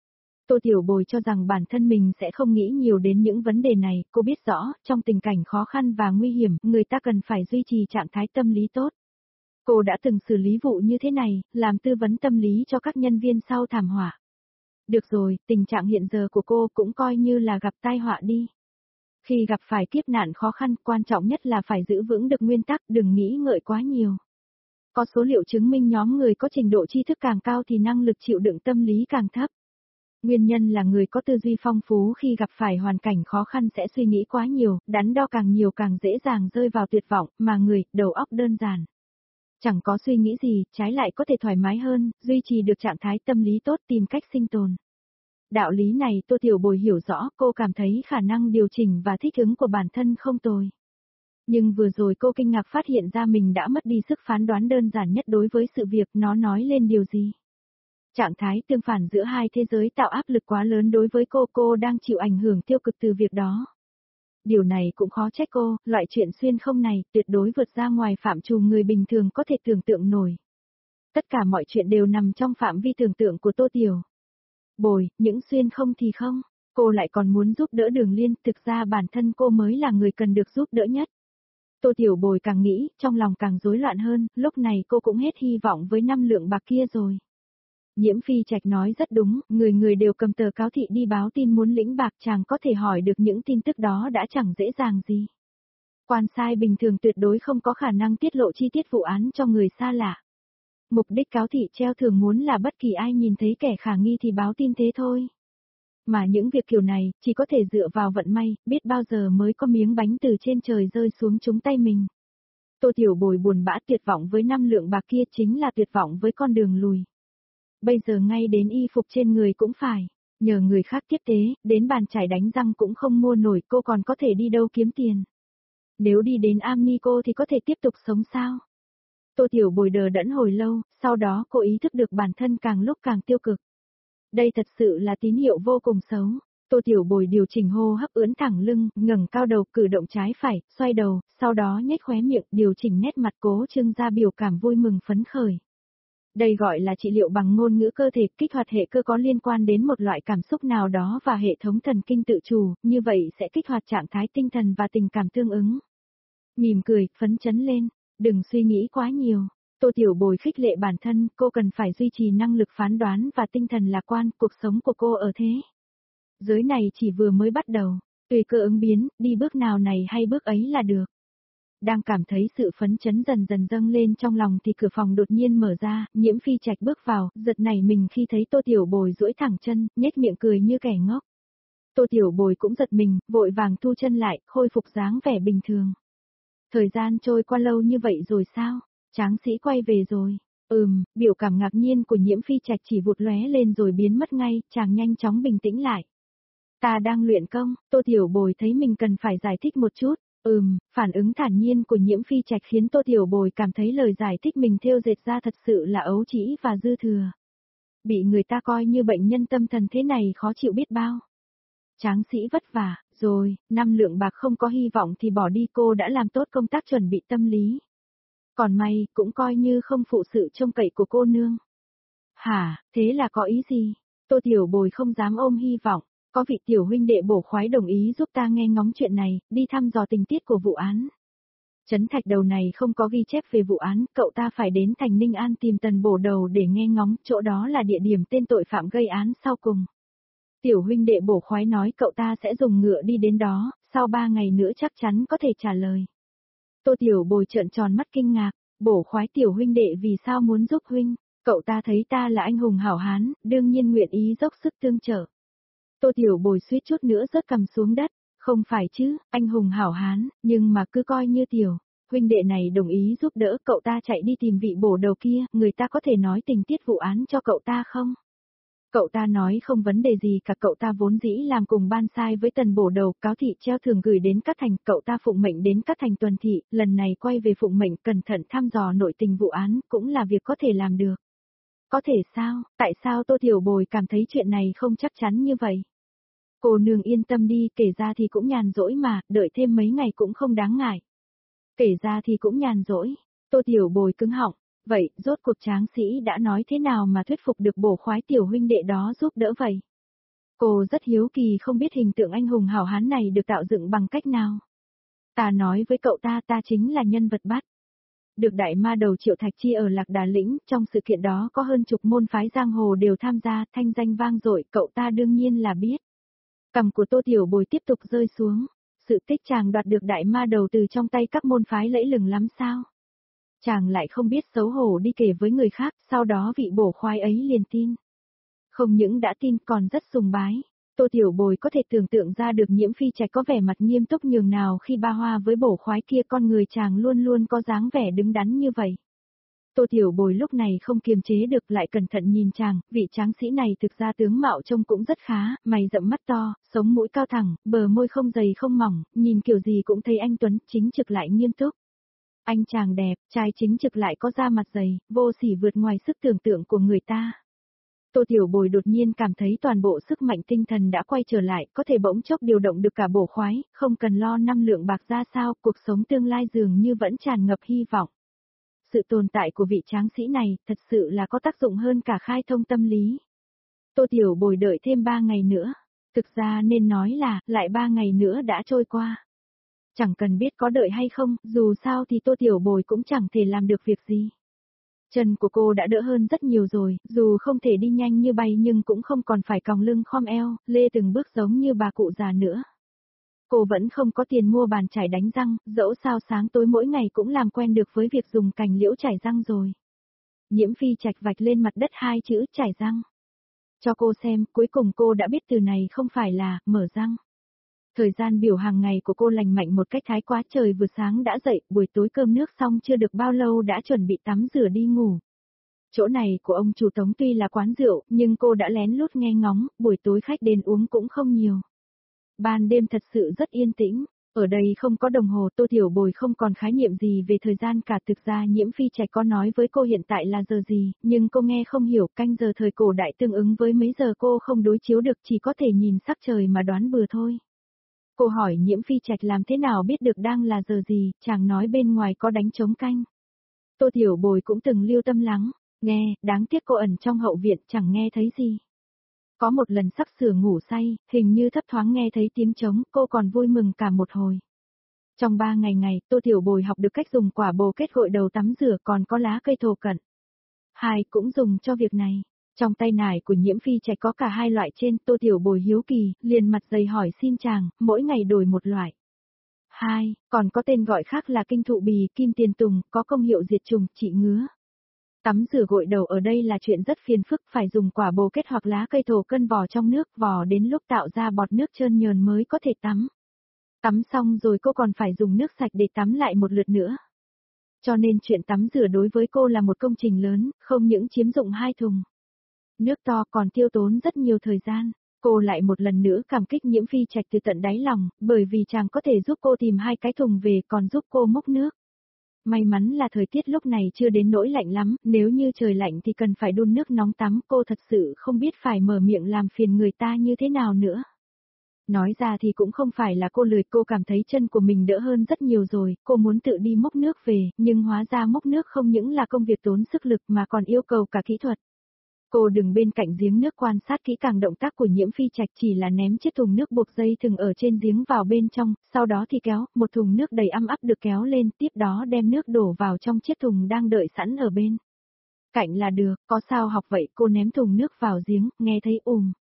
Tô Tiểu Bồi cho rằng bản thân mình sẽ không nghĩ nhiều đến những vấn đề này, cô biết rõ, trong tình cảnh khó khăn và nguy hiểm, người ta cần phải duy trì trạng thái tâm lý tốt. Cô đã từng xử lý vụ như thế này, làm tư vấn tâm lý cho các nhân viên sau thảm họa. Được rồi, tình trạng hiện giờ của cô cũng coi như là gặp tai họa đi. Khi gặp phải kiếp nạn khó khăn, quan trọng nhất là phải giữ vững được nguyên tắc, đừng nghĩ ngợi quá nhiều. Có số liệu chứng minh nhóm người có trình độ tri thức càng cao thì năng lực chịu đựng tâm lý càng thấp. Nguyên nhân là người có tư duy phong phú khi gặp phải hoàn cảnh khó khăn sẽ suy nghĩ quá nhiều, đắn đo càng nhiều càng dễ dàng rơi vào tuyệt vọng, mà người, đầu óc đơn giản. Chẳng có suy nghĩ gì, trái lại có thể thoải mái hơn, duy trì được trạng thái tâm lý tốt tìm cách sinh tồn. Đạo lý này Tô Tiểu Bồi hiểu rõ, cô cảm thấy khả năng điều chỉnh và thích ứng của bản thân không tồi. Nhưng vừa rồi cô kinh ngạc phát hiện ra mình đã mất đi sức phán đoán đơn giản nhất đối với sự việc nó nói lên điều gì. Trạng thái tương phản giữa hai thế giới tạo áp lực quá lớn đối với cô đang chịu ảnh hưởng tiêu cực từ việc đó. Điều này cũng khó trách cô, loại chuyện xuyên không này tuyệt đối vượt ra ngoài phạm trù người bình thường có thể tưởng tượng nổi. Tất cả mọi chuyện đều nằm trong phạm vi tưởng tượng của Tô Tiểu Bồi, những xuyên không thì không, cô lại còn muốn giúp đỡ Đường Liên, thực ra bản thân cô mới là người cần được giúp đỡ nhất. Tô Tiểu Bồi càng nghĩ, trong lòng càng rối loạn hơn, lúc này cô cũng hết hy vọng với 5 lượng bạc kia rồi. Nhiễm Phi Trạch nói rất đúng, người người đều cầm tờ cáo thị đi báo tin muốn lĩnh bạc, chàng có thể hỏi được những tin tức đó đã chẳng dễ dàng gì. Quan sai bình thường tuyệt đối không có khả năng tiết lộ chi tiết vụ án cho người xa lạ. Mục đích cáo thị treo thường muốn là bất kỳ ai nhìn thấy kẻ khả nghi thì báo tin thế thôi. Mà những việc kiểu này, chỉ có thể dựa vào vận may, biết bao giờ mới có miếng bánh từ trên trời rơi xuống trúng tay mình. Tô Tiểu Bồi buồn bã tuyệt vọng với 5 lượng bạc kia chính là tuyệt vọng với con đường lùi. Bây giờ ngay đến y phục trên người cũng phải, nhờ người khác tiếp tế, đến bàn chải đánh răng cũng không mua nổi, cô còn có thể đi đâu kiếm tiền. Nếu đi đến Amnico thì có thể tiếp tục sống sao? Tô Tiểu Bồi đờ đẫn hồi lâu, sau đó cô ý thức được bản thân càng lúc càng tiêu cực. Đây thật sự là tín hiệu vô cùng xấu. Tô Tiểu Bồi điều chỉnh hô hấp, ưỡn thẳng lưng, ngẩng cao đầu, cử động trái phải, xoay đầu, sau đó nhếch khóe miệng, điều chỉnh nét mặt, cố trưng ra biểu cảm vui mừng phấn khởi. Đây gọi là trị liệu bằng ngôn ngữ cơ thể, kích hoạt hệ cơ có liên quan đến một loại cảm xúc nào đó và hệ thống thần kinh tự chủ, như vậy sẽ kích hoạt trạng thái tinh thần và tình cảm tương ứng. Mỉm cười, phấn chấn lên, đừng suy nghĩ quá nhiều. Tô Tiểu Bồi khích lệ bản thân, cô cần phải duy trì năng lực phán đoán và tinh thần lạc quan, cuộc sống của cô ở thế giới này chỉ vừa mới bắt đầu, tùy cơ ứng biến, đi bước nào này hay bước ấy là được. Đang cảm thấy sự phấn chấn dần dần dâng lên trong lòng thì cửa phòng đột nhiên mở ra, Nhiễm Phi Trạch bước vào, giật nảy mình khi thấy Tô Tiểu Bồi duỗi thẳng chân, nhếch miệng cười như kẻ ngốc. Tô Tiểu Bồi cũng giật mình, vội vàng thu chân lại, khôi phục dáng vẻ bình thường. Thời gian trôi qua lâu như vậy rồi sao? Tráng sĩ quay về rồi. Biểu cảm ngạc nhiên của Nhiễm Phi Trạch chỉ vụt lóe lên rồi biến mất ngay, chàng nhanh chóng bình tĩnh lại. Ta đang luyện công, Tô Tiểu Bồi thấy mình cần phải giải thích một chút. Phản ứng thản nhiên của Nhiễm Phi Trạch khiến Tô Tiểu Bồi cảm thấy lời giải thích mình thêu dệt ra thật sự là ấu trĩ và dư thừa. Bị người ta coi như bệnh nhân tâm thần thế này khó chịu biết bao. Tráng sĩ vất vả, rồi, 5 lượng bạc không có hy vọng thì bỏ đi, cô đã làm tốt công tác chuẩn bị tâm lý. Còn may, cũng coi như không phụ sự trông cậy của cô nương. Hả, thế là có ý gì? Tô Tiểu Bồi không dám ôm hy vọng. Có vị tiểu huynh đệ bổ khoái đồng ý giúp ta nghe ngóng chuyện này, đi thăm dò tình tiết của vụ án. Trấn Thạch Đầu này không có ghi chép về vụ án, cậu ta phải đến thành Ninh An tìm Tần Bổ Đầu để nghe ngóng, chỗ đó là địa điểm tên tội phạm gây án sau cùng. Tiểu huynh đệ bổ khoái nói cậu ta sẽ dùng ngựa đi đến đó, sau 3 ngày nữa chắc chắn có thể trả lời. Tô Tiểu Bồi trợn tròn mắt kinh ngạc, bổ khoái tiểu huynh đệ vì sao muốn giúp huynh, cậu ta thấy ta là anh hùng hảo hán, đương nhiên nguyện ý dốc sức tương trợ. Tô Tiểu Bồi suýt chút nữa rớt cầm xuống đất, không phải chứ, anh hùng hảo hán, nhưng mà cứ coi như tiểu huynh đệ này đồng ý giúp đỡ cậu ta chạy đi tìm vị bổ đầu kia, người ta có thể nói tình tiết vụ án cho cậu ta không? Cậu ta nói không vấn đề gì cả, cậu ta vốn dĩ làm cùng ban sai với Tần Bổ Đầu, cáo thị treo thường gửi đến các thành, cậu ta phụng mệnh đến các thành tuần thị, lần này quay về phụng mệnh cẩn thận thăm dò nội tình vụ án, cũng là việc có thể làm được. Có thể sao, tại sao Tô Tiểu Bồi cảm thấy chuyện này không chắc chắn như vậy? Cô nương yên tâm đi, kể ra thì cũng nhàn rỗi mà, đợi thêm mấy ngày cũng không đáng ngại. Kể ra thì cũng nhàn rỗi, Tô Tiểu Bồi cứng họng, vậy, rốt cuộc tráng sĩ đã nói thế nào mà thuyết phục được bổ khoái tiểu huynh đệ đó giúp đỡ vậy? Cô rất hiếu kỳ không biết hình tượng anh hùng hảo hán này được tạo dựng bằng cách nào. Ta nói với cậu ta chính là nhân vật bắt. Được đại ma đầu Triệu Thạch Chi ở Lạc Đà Lĩnh, trong sự kiện đó có hơn chục môn phái giang hồ đều tham gia, thanh danh vang dội, cậu ta đương nhiên là biết. Cằm của Tô Tiểu Bồi tiếp tục rơi xuống. Sự tích chàng đoạt được đại ma đầu từ trong tay các môn phái lẫy lừng lắm sao? Chàng lại không biết xấu hổ đi kể với người khác, sau đó vị bổ khoái ấy liền tin. Không những đã tin còn rất sùng bái. Tô Tiểu Bồi có thể tưởng tượng ra được Nhiễm Phi Trạch có vẻ mặt nghiêm túc nhường nào khi ba hoa với bổ khoái kia, con người chàng luôn luôn có dáng vẻ đứng đắn như vậy. Tô Tiểu Bồi lúc này không kiềm chế được, lại cẩn thận nhìn chàng, vị tráng sĩ này thực ra tướng mạo trông cũng rất khá, mày rậm mắt to, sống mũi cao thẳng, bờ môi không dày không mỏng, nhìn kiểu gì cũng thấy anh tuấn, chính trực lại nghiêm túc. Anh chàng đẹp, trai chính trực lại có da mặt dày, vô sỉ vượt ngoài sức tưởng tượng của người ta. Tô Tiểu Bồi đột nhiên cảm thấy toàn bộ sức mạnh tinh thần đã quay trở lại, có thể bỗng chốc điều động được cả bổ khoái, không cần lo năm lượng bạc ra sao, cuộc sống tương lai dường như vẫn tràn ngập hy vọng. Sự tồn tại của vị tráng sĩ này thật sự là có tác dụng hơn cả khai thông tâm lý. Tô Tiểu Bồi đợi thêm 3 ngày nữa. Thực ra nên nói là, lại 3 ngày nữa đã trôi qua. Chẳng cần biết có đợi hay không, dù sao thì Tô Tiểu Bồi cũng chẳng thể làm được việc gì. Chân của cô đã đỡ hơn rất nhiều rồi, dù không thể đi nhanh như bay nhưng cũng không còn phải còng lưng khom eo, lê từng bước giống như bà cụ già nữa. Cô vẫn không có tiền mua bàn chải đánh răng, dẫu sao sáng tối mỗi ngày cũng làm quen được với việc dùng cành liễu chải răng rồi. Nhiễm Phi Trạch vạch lên mặt đất 2 chữ chải răng. Cho cô xem, cuối cùng cô đã biết từ này không phải là mở răng. Thời gian biểu hàng ngày của cô lành mạnh một cách thái quá, trời vừa sáng đã dậy, buổi tối cơm nước xong chưa được bao lâu đã chuẩn bị tắm rửa đi ngủ. Chỗ này của ông chủ Tống tuy là quán rượu, nhưng cô đã lén lút nghe ngóng, buổi tối khách đến uống cũng không nhiều. Ban đêm thật sự rất yên tĩnh, ở đây không có đồng hồ, Tô Tiểu Bồi không còn khái niệm gì về thời gian cả. Thực ra Nhiễm Phi Trạch có nói với cô hiện tại là giờ gì, nhưng cô nghe không hiểu, canh giờ thời cổ đại tương ứng với mấy giờ cô không đối chiếu được, chỉ có thể nhìn sắc trời mà đoán bừa thôi. Cô hỏi Nhiễm Phi Trạch làm thế nào biết được đang là giờ gì, chàng nói bên ngoài có đánh trống canh. Tô Tiểu Bồi cũng từng lưu tâm lắng, nghe, đáng tiếc cô ẩn trong hậu viện chẳng nghe thấy gì. Có một lần sắp sửa ngủ say, hình như thấp thoáng nghe thấy tiếng trống, cô còn vui mừng cả một hồi. Trong 3 ngày, Tô Tiểu Bồi học được cách dùng quả bồ kết gội đầu tắm rửa, còn có lá cây thổ cẩn. Hai cũng dùng cho việc này. Trong tay nải của Nhiễm Phi Trạch có cả 2 loại trên, Tô Tiểu Bồi hiếu kỳ, liền mặt dày hỏi xin chàng, mỗi ngày đổi một loại. 2, còn có tên gọi khác là kinh thụ bì, kim tiền tùng, có công hiệu diệt trùng, trị ngứa. Tắm rửa gội đầu ở đây là chuyện rất phiền phức, phải dùng quả bồ kết hoặc lá cây thổ cân vò trong nước, vò đến lúc tạo ra bọt nước trơn nhờn mới có thể tắm. Tắm xong rồi cô còn phải dùng nước sạch để tắm lại một lượt nữa. Cho nên chuyện tắm rửa đối với cô là một công trình lớn, không những chiếm dụng 2 thùng nước to còn tiêu tốn rất nhiều thời gian. Cô lại một lần nữa cảm kích Nhiễm Phi Trạch từ tận đáy lòng, bởi vì chàng có thể giúp cô tìm 2 cái thùng về, còn giúp cô múc nước. May mắn là thời tiết lúc này chưa đến nỗi lạnh lắm, nếu như trời lạnh thì cần phải đun nước nóng tắm, cô thật sự không biết phải mở miệng làm phiền người ta như thế nào nữa. Nói ra thì cũng không phải là cô lười, cô cảm thấy chân của mình đỡ hơn rất nhiều rồi, cô muốn tự đi múc nước về, nhưng hóa ra múc nước không những là công việc tốn sức lực mà còn yêu cầu cả kỹ thuật. Cô đứng bên cạnh giếng nước quan sát kỹ càng động tác của Nhiễm Phi Trạch, chỉ là ném chiếc thùng nước buộc dây thừng ở trên giếng vào bên trong, sau đó thì kéo, một thùng nước đầy ăm ắp được kéo lên, tiếp đó đem nước đổ vào trong chiếc thùng đang đợi sẵn ở bên cạnh là được, có sao học vậy. Cô ném thùng nước vào giếng, nghe thấy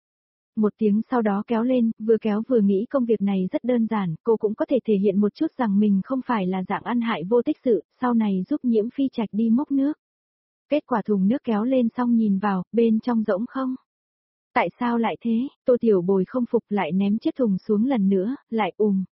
một tiếng, sau đó kéo lên, vừa kéo vừa nghĩ công việc này rất đơn giản, cô cũng có thể thể hiện một chút rằng mình không phải là dạng ăn hại vô tích sự, sau này giúp Nhiễm Phi Trạch đi múc nước. Kết quả thùng nước kéo lên xong nhìn vào, bên trong rỗng không. Tại sao lại thế? Tô Tiểu Bồi không phục, lại ném chiếc thùng xuống lần nữa, lại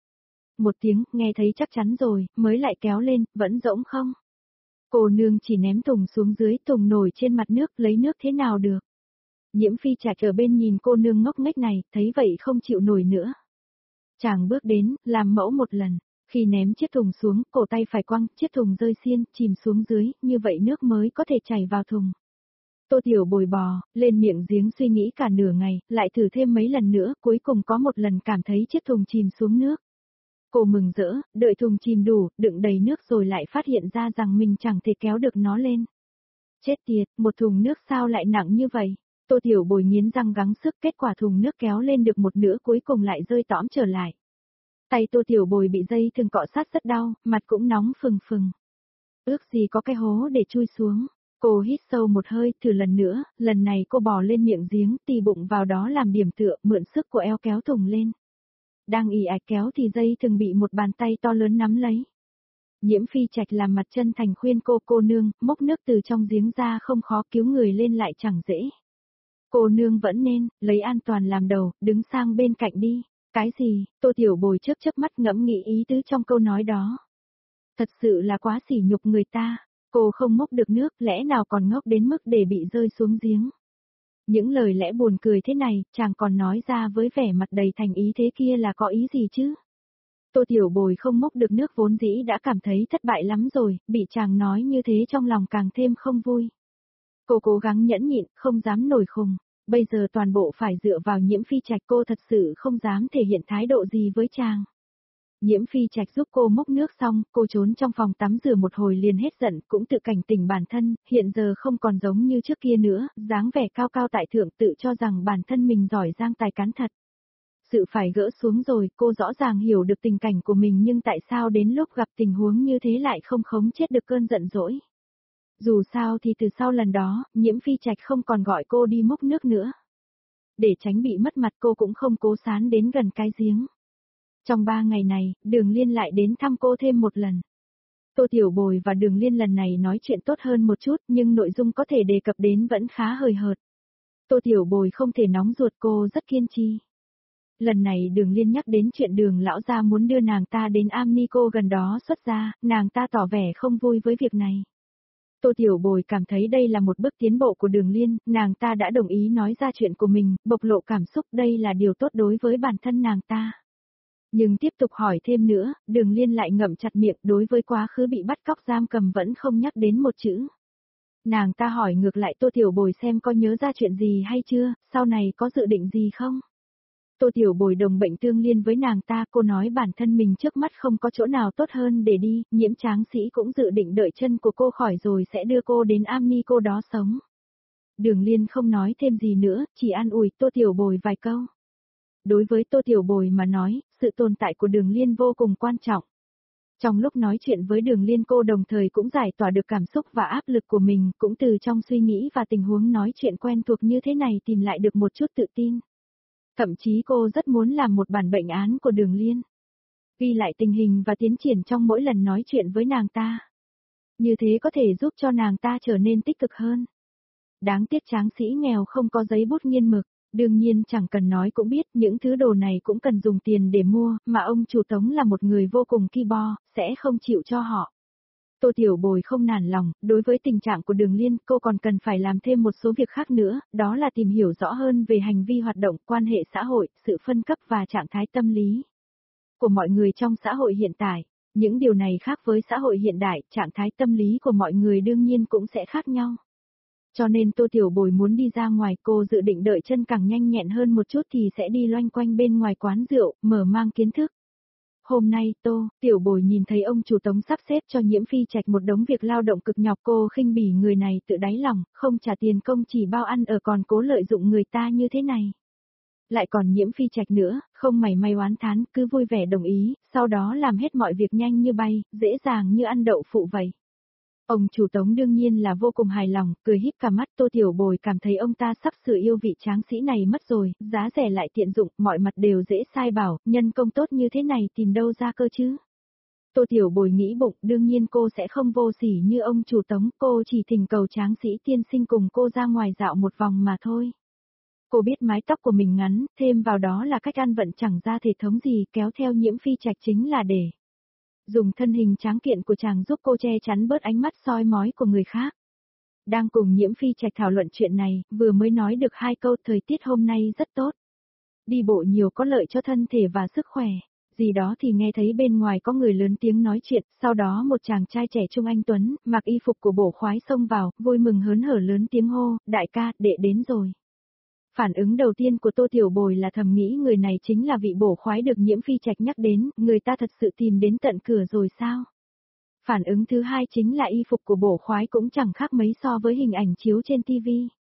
một tiếng, nghe thấy chắc chắn rồi, mới lại kéo lên, vẫn rỗng không. Cô nương chỉ ném thùng xuống dưới, thùng nổi trên mặt nước, lấy nước thế nào được. Nhiễm Phi Trạch ở bên nhìn cô nương ngốc nghếch này, thấy vậy không chịu nổi nữa. Chàng bước đến, làm mẫu một lần. Khi ném chiếc thùng xuống, cổ tay phải quăng, chiếc thùng rơi xiên, chìm xuống dưới, như vậy nước mới có thể chảy vào thùng. Tô Tiểu Bồi bò lên miệng giếng suy nghĩ cả nửa ngày, lại thử thêm mấy lần nữa, cuối cùng có một lần cảm thấy chiếc thùng chìm xuống nước. Cô mừng rỡ, đợi thùng chìm đủ, đựng đầy nước rồi lại phát hiện ra rằng mình chẳng thể kéo được nó lên. Chết tiệt, một thùng nước sao lại nặng như vậy? Tô Tiểu Bồi nghiến răng gắng sức, kết quả thùng nước kéo lên được một nửa cuối cùng lại rơi tõm trở lại. Tay Tô Tiểu Bồi bị dây thừng cọ sát rất đau, mặt cũng nóng phừng phừng. Ước gì có cái hố để chui xuống. Cô hít sâu một hơi, thử lần nữa, lần này cô bò lên miệng giếng, tì bụng vào đó làm điểm tựa, mượn sức của eo kéo thùng lên. Đang ì ạch kéo thì dây thừng bị một bàn tay to lớn nắm lấy. Nhiễm Phi Trạch làm mặt chân thành khuyên cô nương, múc nước từ trong giếng ra không khó, cứu người lên lại chẳng dễ. Cô nương vẫn nên, lấy an toàn làm đầu, đứng sang bên cạnh đi. Cái gì? Tô Tiểu Bồi chớp mắt ngẫm nghĩ ý tứ trong câu nói đó. Thật sự là quá sỉ nhục người ta. Cô không múc được nước, lẽ nào còn ngốc đến mức để bị rơi xuống giếng. Những lời lẽ buồn cười thế này, chàng còn nói ra với vẻ mặt đầy thành ý thế kia là có ý gì chứ? Tô Tiểu Bồi không múc được nước vốn dĩ đã cảm thấy thất bại lắm rồi, bị chàng nói như thế trong lòng càng thêm không vui. Cô cố gắng nhẫn nhịn, không dám nổi khùng. Bây giờ toàn bộ phải dựa vào Nhiễm Phi Trạch, cô thật sự không dám thể hiện thái độ gì với chàng. Nhiễm Phi Trạch giúp cô múc nước xong, cô trốn trong phòng tắm rửa một hồi liền hết giận, cũng tự cảnh tỉnh bản thân, hiện giờ không còn giống như trước kia nữa, dáng vẻ cao cao tại thượng tự cho rằng bản thân mình giỏi giang tài cán thật. Sự phải gỡ xuống rồi, cô rõ ràng hiểu được tình cảnh của mình nhưng tại sao đến lúc gặp tình huống như thế lại không khống chế được cơn giận dỗi. Dù sao thì từ sau lần đó, Nhiễm Phi Trạch không còn gọi cô đi múc nước nữa. Để tránh bị mất mặt cô cũng không cố sán đến gần cái giếng. Trong 3 ngày này, Đường Liên lại đến thăm cô thêm một lần. Tô Tiểu Bồi và Đường Liên lần này nói chuyện tốt hơn một chút nhưng nội dung có thể đề cập đến vẫn khá hời hợt. Tô Tiểu Bồi không thể nóng ruột, cô rất kiên trì. Lần này Đường Liên nhắc đến chuyện Đường lão gia muốn đưa nàng ta đến Am Ni cô gần đó xuất gia, nàng ta tỏ vẻ không vui với việc này. Tô Tiểu Bồi cảm thấy đây là một bước tiến bộ của Đường Liên, nàng ta đã đồng ý nói ra chuyện của mình, bộc lộ cảm xúc, đây là điều tốt đối với bản thân nàng ta. Nhưng tiếp tục hỏi thêm nữa, Đường Liên lại ngậm chặt miệng, đối với quá khứ bị bắt cóc giam cầm vẫn không nhắc đến một chữ. Nàng ta hỏi ngược lại Tô Tiểu Bồi xem có nhớ ra chuyện gì hay chưa, sau này có dự định gì không? Tô Tiểu Bồi đồng bệnh tương liên với nàng ta, cô nói bản thân mình trước mắt không có chỗ nào tốt hơn để đi, Nhiễm Tráng Sĩ cũng dự định đợi chân của cô khỏi rồi sẽ đưa cô đến Am Ni cô đó sống. Đường Liên không nói thêm gì nữa, chỉ an ủi Tô Tiểu Bồi vài câu. Đối với Tô Tiểu Bồi mà nói, sự tồn tại của Đường Liên vô cùng quan trọng. Trong lúc nói chuyện với Đường Liên cô đồng thời cũng giải tỏa được cảm xúc và áp lực của mình, cũng từ trong suy nghĩ và tình huống nói chuyện quen thuộc như thế này tìm lại được một chút tự tin. Thậm chí cô rất muốn làm một bản bệnh án của Đường Liên. Ghi lại tình hình và tiến triển trong mỗi lần nói chuyện với nàng ta. Như thế có thể giúp cho nàng ta trở nên tích cực hơn. Đáng tiếc Tráng Sĩ nghèo không có giấy bút nghiên mực. Đương nhiên chẳng cần nói cũng biết những thứ đồ này cũng cần dùng tiền để mua, mà ông chủ Tống là một người vô cùng ki bo, sẽ không chịu cho họ. Tô Tiểu Bồi không nản lòng, đối với tình trạng của Đường Liên cô còn cần phải làm thêm một số việc khác nữa, đó là tìm hiểu rõ hơn về hành vi hoạt động, quan hệ xã hội, sự phân cấp và trạng thái tâm lý của mọi người trong xã hội hiện tại. Những điều này khác với xã hội hiện đại, trạng thái tâm lý của mọi người đương nhiên cũng sẽ khác nhau. Cho nên Tô Tiểu Bồi muốn đi ra ngoài, cô dự định đợi chân càng nhanh nhẹn hơn một chút thì sẽ đi loanh quanh bên ngoài quán rượu, mở mang kiến thức. Hôm nay Tô Tiểu Bồi nhìn thấy ông chủ Tống sắp xếp cho Nhiễm Phi Trạch một đống việc lao động cực nhọc, cô khinh bỉ người này tự đáy lòng, không trả tiền công chỉ bao ăn ở còn cố lợi dụng người ta như thế này. Lại còn Nhiễm Phi Trạch nữa, không mảy may oán thán, cứ vui vẻ đồng ý, sau đó làm hết mọi việc nhanh như bay, dễ dàng như ăn đậu phụ vậy. Ông chủ Tống đương nhiên là vô cùng hài lòng, cười híp cả mắt. Tô Tiểu Bồi cảm thấy ông ta sắp sửa yêu vị Tráng Sĩ này mất rồi, giá rẻ lại tiện dụng, mọi mặt đều dễ sai bảo, nhân công tốt như thế này tìm đâu ra cơ chứ. Tô Tiểu Bồi nghĩ bụng, đương nhiên cô sẽ không vô sỉ như ông chủ Tống, cô chỉ thỉnh cầu Tráng Sĩ tiên sinh cùng cô ra ngoài dạo một vòng mà thôi. Cô biết mái tóc của mình ngắn, thêm vào đó là cách ăn vận chẳng ra thể thống gì, kéo theo Nhiễm Phi Trạch chính là để dùng thân hình tráng kiện của chàng giúp cô che chắn bớt ánh mắt soi mói của người khác. Đang cùng Nhiễm Phi Trạch thảo luận chuyện này, vừa mới nói được 2 câu, thời tiết hôm nay rất tốt. Đi bộ nhiều có lợi cho thân thể và sức khỏe. Gì đó thì nghe thấy bên ngoài có người lớn tiếng nói chuyện, sau đó một chàng trai trẻ trung anh tuấn, mặc y phục của bổ khoái xông vào, vui mừng hớn hở lớn tiếng hô, đại ca, đệ đến rồi. Phản ứng đầu tiên của Tô Tiểu Bồi là thầm nghĩ người này chính là vị bổ khoái được Nhiễm Phi Trạch nhắc đến, người ta thật sự tìm đến tận cửa rồi sao? Phản ứng thứ hai chính là y phục của bổ khoái cũng chẳng khác mấy so với hình ảnh chiếu trên TV.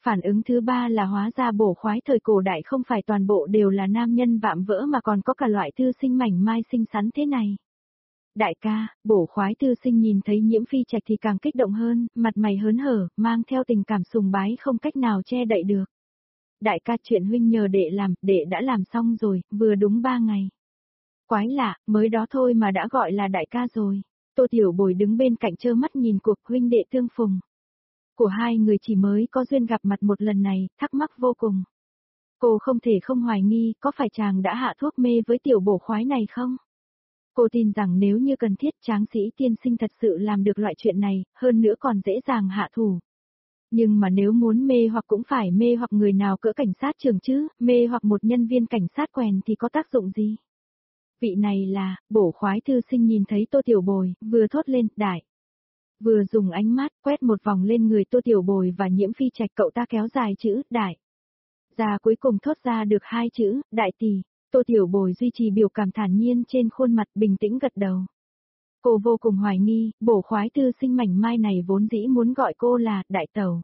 Phản ứng thứ ba là hóa ra bổ khoái thời cổ đại không phải toàn bộ đều là nam nhân vạm vỡ mà còn có cả loại thư sinh mảnh mai xinh xắn thế này. Đại ca, bổ khoái thư sinh nhìn thấy Nhiễm Phi Trạch thì càng kích động hơn, mặt mày hớn hở, mang theo tình cảm sùng bái không cách nào che đậy được. Đại ca, chuyện huynh nhờ đệ làm, đệ đã làm xong rồi, vừa đúng 3 ngày. Quái lạ, mới đó thôi mà đã gọi là đại ca rồi. Tô Tiểu Bồi đứng bên cạnh trơ mắt nhìn cuộc huynh đệ tương phùng của hai người chỉ mới có duyên gặp mặt một lần này, thắc mắc vô cùng. Cô không thể không hoài nghi, có phải chàng đã hạ thuốc mê với tiểu bổ khoái này không? Cô tin rằng nếu như cần thiết tráng sĩ tiên sinh thật sự làm được loại chuyện này, hơn nữa còn dễ dàng hạ thủ. Nhưng mà nếu muốn mê hoặc cũng phải mê hoặc người nào cỡ cảnh sát trường chứ, mê hoặc một nhân viên cảnh sát quèn thì có tác dụng gì? Vị này là, bổ khoái thư sinh nhìn thấy Tô Tiểu Bồi, vừa thốt lên, đại. Vừa dùng ánh mắt quét một vòng lên người Tô Tiểu Bồi và Nhiễm Phi Trạch, cậu ta kéo dài chữ, đại. Ra cuối cùng thốt ra được 2 chữ, đại tỷ. Tô Tiểu Bồi duy trì biểu cảm thản nhiên trên khuôn mặt, bình tĩnh gật đầu. Cô vô cùng hoài nghi, bổ khoái thư sinh mảnh mai này vốn dĩ muốn gọi cô là đại tẩu.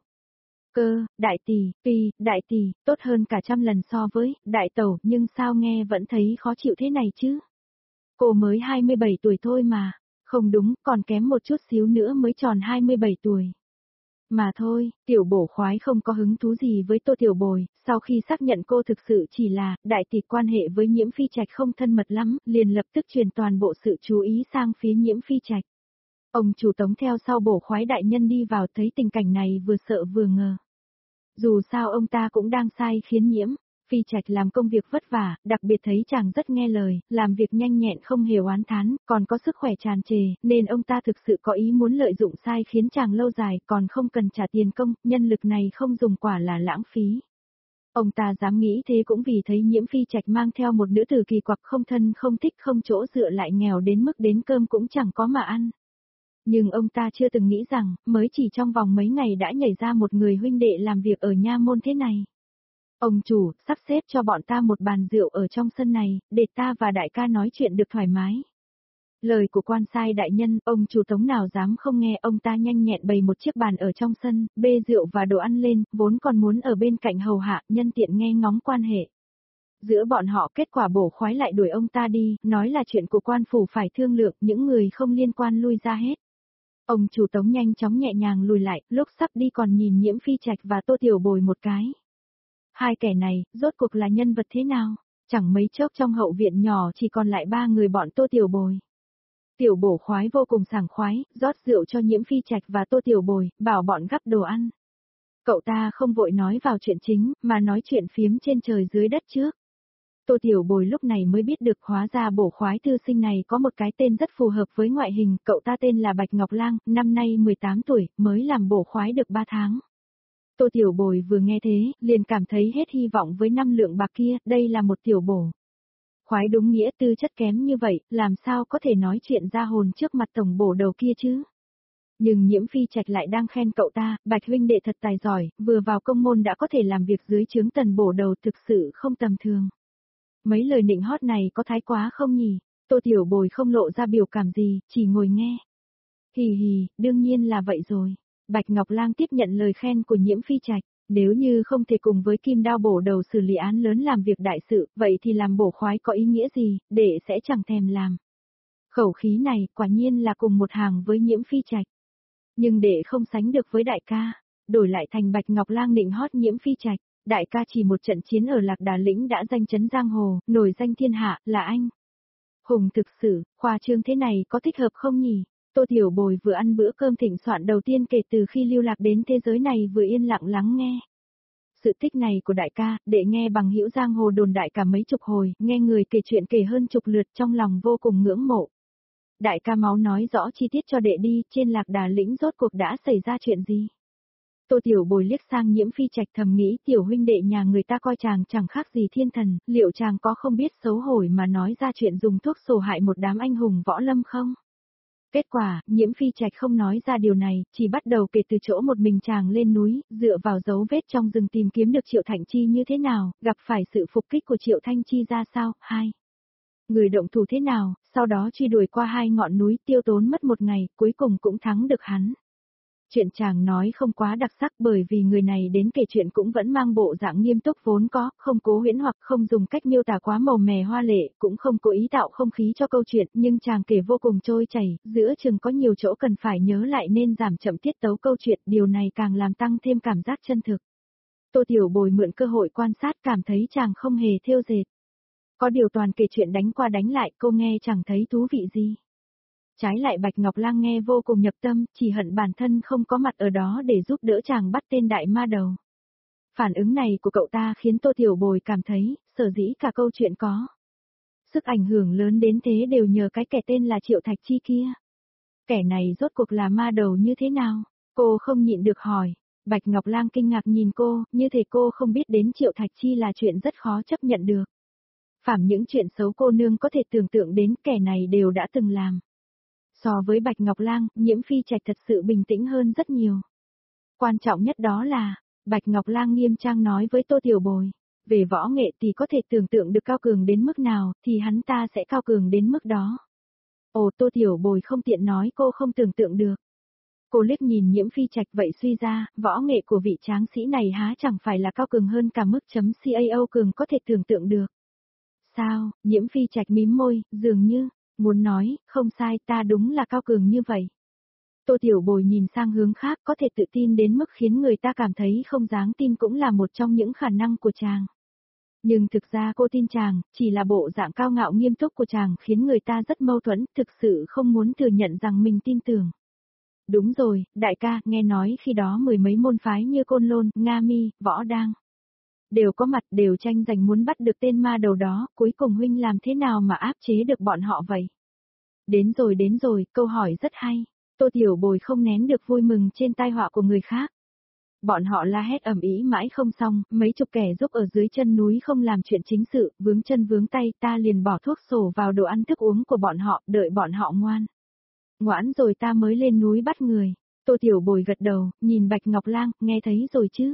Đại tỷ, tuy, đại tỷ, tốt hơn cả 100 lần so với, đại tẩu, nhưng sao nghe vẫn thấy khó chịu thế này chứ? Cô mới 27 tuổi thôi mà. Không đúng, còn kém một chút xíu nữa mới tròn 27 tuổi. Mà thôi, tiểu bổ khoái không có hứng thú gì với Tô Tiểu Bồi, sau khi xác nhận cô thực sự chỉ là, đại tỷ, quan hệ với Nhiễm Phi Trạch không thân mật lắm, liền lập tức truyền toàn bộ sự chú ý sang phía Nhiễm Phi Trạch. Ông chủ Tống theo sau bổ khoái đại nhân đi vào, thấy tình cảnh này vừa sợ vừa ngờ. Dù sao ông ta cũng đang sai khiến Nhiễm Phi Trạch làm công việc vất vả, đặc biệt thấy chàng rất nghe lời, làm việc nhanh nhẹn không hề oán thán, còn có sức khỏe tràn trề, nên ông ta thực sự có ý muốn lợi dụng sai khiến chàng lâu dài, còn không cần trả tiền công, nhân lực này không dùng quả là lãng phí. Ông ta dám nghĩ thế cũng vì thấy Nhiễm Phi Trạch mang theo một nữ tử kỳ quặc, không thân không thích không chỗ dựa, lại nghèo đến mức đến cơm cũng chẳng có mà ăn. Nhưng ông ta chưa từng nghĩ rằng, mới chỉ trong vòng mấy ngày đã nhảy ra một người huynh đệ làm việc ở nha môn thế này. Ông chủ, sắp xếp cho bọn ta một bàn rượu ở trong sân này, để ta và đại ca nói chuyện được thoải mái. Lời của quan sai đại nhân, ông chủ Tống nào dám không nghe, ông ta nhanh nhẹn bày một chiếc bàn ở trong sân, bê rượu và đồ ăn lên, vốn còn muốn ở bên cạnh hầu hạ, nhân tiện nghe ngóng quan hệ. Giữa bọn họ, kết quả bổ khoái lại đuổi ông ta đi, nói là chuyện của quan phủ phải thương lượng, những người không liên quan lui ra hết. Ông chủ Tống nhanh chóng nhẹ nhàng lùi lại, lúc sắp đi còn nhìn Nhiễm Phi Trạch và Tô Tiểu Bồi một cái. Hai kẻ này, rốt cuộc là nhân vật thế nào? Chẳng mấy chốc trong hậu viện nhỏ chỉ còn lại 3 người bọn Tô Tiểu Bồi. Tiểu bổ khoái vô cùng sảng khoái, rót rượu cho Nhiễm Phi Trạch và Tô Tiểu Bồi, bảo bọn gắp đồ ăn. Cậu ta không vội nói vào chuyện chính, mà nói chuyện phiếm trên trời dưới đất trước. Tô Tiểu Bồi lúc này mới biết được hóa ra bổ khoái thư sinh này có một cái tên rất phù hợp với ngoại hình, cậu ta tên là Bạch Ngọc Lang, năm nay 18 tuổi, mới làm bổ khoái được 3 tháng. Tô Tiểu Bồi vừa nghe thế, liền cảm thấy hết hy vọng với 5 lượng bạc kia, đây là một tiểu bổ khoái đúng nghĩa, tư chất kém như vậy, làm sao có thể nói chuyện ra hồn trước mặt tổng bổ đầu kia chứ? Nhưng Nhiễm Phi Trạch lại đang khen cậu ta, Bạch huynh đệ thật tài giỏi, vừa vào công môn đã có thể làm việc dưới trướng tần bổ đầu, thực sự không tầm thường. Mấy lời nịnh hót này có thái quá không nhỉ? Tô Tiểu Bồi không lộ ra biểu cảm gì, chỉ ngồi nghe. Hì hì, đương nhiên là vậy rồi. Bạch Ngọc Lang tiếp nhận lời khen của Nhiễm Phi Trạch, nếu như không thể cùng với kim đao bổ đầu xử lý án lớn làm việc đại sự, vậy thì làm bổ khoái có ý nghĩa gì, đệ sẽ chẳng thèm làm. Khẩu khí này, quả nhiên là cùng một hàng với Nhiễm Phi Trạch. Nhưng đệ không sánh được với đại ca, đổi lại thành Bạch Ngọc Lang nịnh hót Nhiễm Phi Trạch, đại ca chỉ một trận chiến ở Lạc Đà Lĩnh đã danh chấn giang hồ, nổi danh thiên hạ, là anh. Hùng thực sự, khoa trương thế này có thích hợp không nhỉ? Tô Tiểu Bồi vừa ăn bữa cơm thịnh soạn đầu tiên kể từ khi lưu lạc đến thế giới này, vừa yên lặng lắng nghe. Sự tích này của đại ca, đệ nghe bằng hữu giang hồ đồn đại cả mấy chục hồi, nghe người kể chuyện kể hơn chục lượt, trong lòng vô cùng ngưỡng mộ. Đại ca máu nói rõ chi tiết cho đệ đi, trên Lạc Đà Lĩnh rốt cuộc đã xảy ra chuyện gì? Tô Tiểu Bồi liếc sang Nhiễm Phi Trạch, thầm nghĩ tiểu huynh đệ nhà người ta coi chàng chẳng khác gì thiên thần, liệu chàng có không biết xấu hổ mà nói ra chuyện dùng thuốc sổ hại một đám anh hùng võ lâm không? Kết quả, Nhiễm Phi Trạch không nói ra điều này, chỉ bắt đầu kể từ chỗ một mình chàng lên núi, dựa vào dấu vết trong rừng tìm kiếm được Triệu Thạnh Chi như thế nào, gặp phải sự phục kích của Triệu Thanh Chi ra sao, người động thủ thế nào, sau đó truy đuổi qua 2 ngọn núi, tiêu tốn mất 1 ngày, cuối cùng cũng thắng được hắn. Chuyện chàng nói không quá đặc sắc bởi vì người này đến kể chuyện cũng vẫn mang bộ dạng nghiêm túc vốn có, không cố huyễn hoặc không dùng cách miêu tả quá màu mè hoa lệ, cũng không cố ý tạo không khí cho câu chuyện, nhưng chàng kể vô cùng trôi chảy, giữa chừng có nhiều chỗ cần phải nhớ lại nên giảm chậm tiết tấu câu chuyện, điều này càng làm tăng thêm cảm giác chân thực. Tô Tiểu Bồi mượn cơ hội quan sát cảm thấy chàng không hề thêu dệt. Có điều toàn kể chuyện đánh qua đánh lại cô nghe chẳng thấy thú vị gì. Trái lại Bạch Ngọc Lang nghe vô cùng nhập tâm, chỉ hận bản thân không có mặt ở đó để giúp đỡ chàng bắt tên đại ma đầu. Phản ứng này của cậu ta khiến Tô Tiểu Bồi cảm thấy, sở dĩ cả câu chuyện có. Sức ảnh hưởng lớn đến thế đều nhờ cái kẻ tên là Triệu Thạch Chi kia. Kẻ này rốt cuộc là ma đầu như thế nào? Cô không nhịn được hỏi. Bạch Ngọc Lang kinh ngạc nhìn cô, như thể cô không biết đến Triệu Thạch Chi là chuyện rất khó chấp nhận được. Phàm những chuyện xấu cô nương có thể tưởng tượng đến kẻ này đều đã từng làm. So với Bạch Ngọc Lang, Nhiễm Phi Trạch thật sự bình tĩnh hơn rất nhiều. Quan trọng nhất đó là, Bạch Ngọc Lang nghiêm trang nói với Tô Tiểu Bồi, về võ nghệ thì có thể tưởng tượng được cao cường đến mức nào, thì hắn ta sẽ cao cường đến mức đó. Ồ, Tô Tiểu Bồi không tiện nói cô không tưởng tượng được. Cô liếc nhìn Nhiễm Phi Trạch vậy suy ra, võ nghệ của vị tráng sĩ này há chẳng phải là cao cường hơn cả mức chấm CAO cường có thể tưởng tượng được. Sao, Nhiễm Phi Trạch mím môi, dường như, muốn nói, không sai ta đúng là cao cường như vậy. Tô Tiểu Bồi nhìn sang hướng khác có thể tự tin đến mức khiến người ta cảm thấy không dám tin cũng là một trong những khả năng của chàng. Nhưng thực ra cô tin chàng, chỉ là bộ dạng cao ngạo nghiêm túc của chàng khiến người ta rất mâu thuẫn, thực sự không muốn thừa nhận rằng mình tin tưởng. Đúng rồi, đại ca, nghe nói khi đó mười mấy môn phái như Côn Lôn, Nga Mi, Võ Đang đều có mặt, đều tranh giành muốn bắt được tên ma đầu đó, cuối cùng huynh làm thế nào mà áp chế được bọn họ vậy? Đến rồi, câu hỏi rất hay. Tô Tiểu Bồi không nén được vui mừng trên tai họa của người khác. Bọn họ la hét ầm ĩ mãi không xong, mấy chục kẻ giúp ở dưới chân núi không làm chuyện chính sự, vướng chân vướng tay, ta liền bỏ thuốc sổ vào đồ ăn thức uống của bọn họ, đợi bọn họ ngoãn rồi ta mới lên núi bắt người. Tô Tiểu Bồi gật đầu, nhìn Bạch Ngọc Lang, nghe thấy rồi chứ?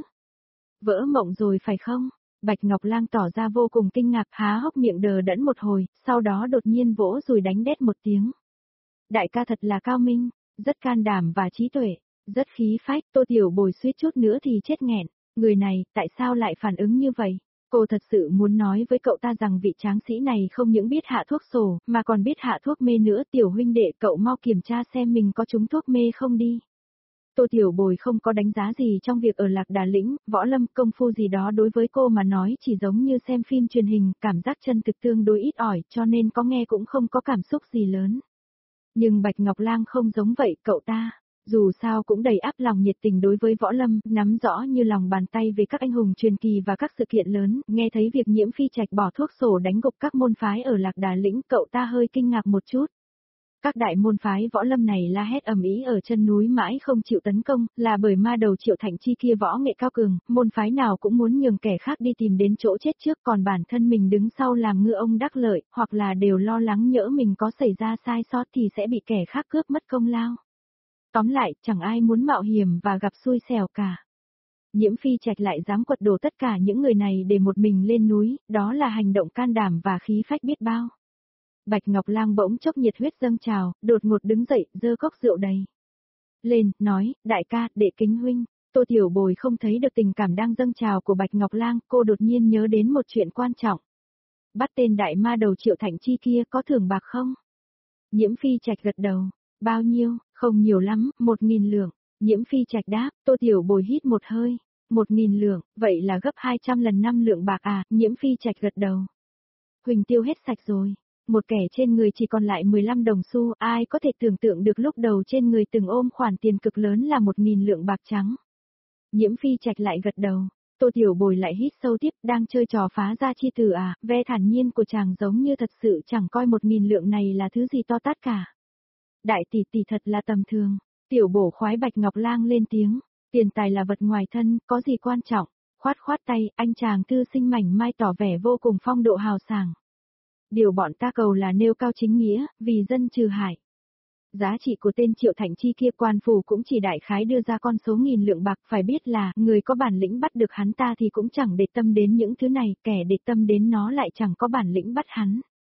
Vỡ mộng rồi phải không? Bạch Ngọc Lang tỏ ra vô cùng kinh ngạc, há hốc miệng đờ đẫn một hồi, sau đó đột nhiên vỗ rồi đánh đét một tiếng. Đại ca thật là cao minh, rất can đảm và trí tuệ, rất khí phách. Tô Tiểu Bồi suýt chút nữa thì chết nghẹn. Người này, tại sao lại phản ứng như vậy? Cô thật sự muốn nói với cậu ta rằng vị tráng sĩ này không những biết hạ thuốc sổ, mà còn biết hạ thuốc mê nữa. Tiểu huynh đệ, cậu mau kiểm tra xem mình có trúng thuốc mê không đi. Tô Tiểu Bồi không có đánh giá gì trong việc ở Lạc Đà Lĩnh, võ lâm, công phu gì đó đối với cô mà nói chỉ giống như xem phim truyền hình, cảm giác chân thực tương đối ít ỏi, cho nên có nghe cũng không có cảm xúc gì lớn. Nhưng Bạch Ngọc Lang không giống vậy, cậu ta, dù sao cũng đầy áp lòng nhiệt tình đối với võ lâm, nắm rõ như lòng bàn tay về các anh hùng truyền kỳ và các sự kiện lớn, nghe thấy việc Nhiễm Phi Trạch bỏ thuốc sổ đánh gục các môn phái ở Lạc Đà Lĩnh, cậu ta hơi kinh ngạc một chút. Các đại môn phái võ lâm này la hét ầm ĩ ở chân núi mãi không chịu tấn công, là bởi ma đầu Triệu Thạch Chi kia võ nghệ cao cường, môn phái nào cũng muốn nhường kẻ khác đi tìm đến chỗ chết trước, còn bản thân mình đứng sau làm ngựa ông đắc lợi, hoặc là đều lo lắng nhỡ mình có xảy ra sai sót thì sẽ bị kẻ khác cướp mất công lao. Tóm lại, chẳng ai muốn mạo hiểm và gặp xui xẻo cả. Nhiễm Phi Trạch lại dám quật đổ tất cả những người này để một mình lên núi, đó là hành động can đảm và khí phách biết bao. Bạch Ngọc Lang bỗng chốc nhiệt huyết dâng trào, đột ngột đứng dậy, giơ cốc rượu đầy lên, nói, đại ca, đệ kính huynh. Tô Tiểu Bồi không thấy được tình cảm đang dâng trào của Bạch Ngọc Lang, cô đột nhiên nhớ đến một chuyện quan trọng. Bắt tên đại ma đầu Triệu Thạch Chi kia có thưởng bạc không? Nhiễm Phi Trạch gật đầu, bao nhiêu, không nhiều lắm, 1.000 lượng. Nhiễm Phi Trạch đáp, Tô Tiểu Bồi hít một hơi, 1.000 lượng, vậy là gấp 200 lần 5 lượng bạc à, Nhiễm Phi Trạch gật đầu. Huỳnh tiêu hết sạch rồi. Một kẻ trên người chỉ còn lại 15 đồng xu, ai có thể tưởng tượng được lúc đầu trên người từng ôm khoản tiền cực lớn là 1.000 lượng bạc trắng. Nhiễm Phi Trạch lại gật đầu, Tô Tiểu Bồi lại hít sâu tiếp, đang chơi trò phá ra chi tử à, ve thản nhiên của chàng giống như thật sự chẳng coi 1.000 lượng này là thứ gì to tát cả. Đại tỷ tỷ thật là tầm thường, Tiểu Bổ khoái Bạch Ngọc Lang lên tiếng, tiền tài là vật ngoài thân, có gì quan trọng, khoát khoát tay, anh chàng thư sinh mảnh mai tỏ vẻ vô cùng phong độ hào sảng. Điều bọn ta cầu là nêu cao chính nghĩa, vì dân trừ hại. Giá trị của tên Triệu Thạch Chi kia quan phủ cũng chỉ đại khái đưa ra con số 1.000 lượng bạc, phải biết là, người có bản lĩnh bắt được hắn ta thì cũng chẳng để tâm đến những thứ này, kẻ để tâm đến nó lại chẳng có bản lĩnh bắt hắn.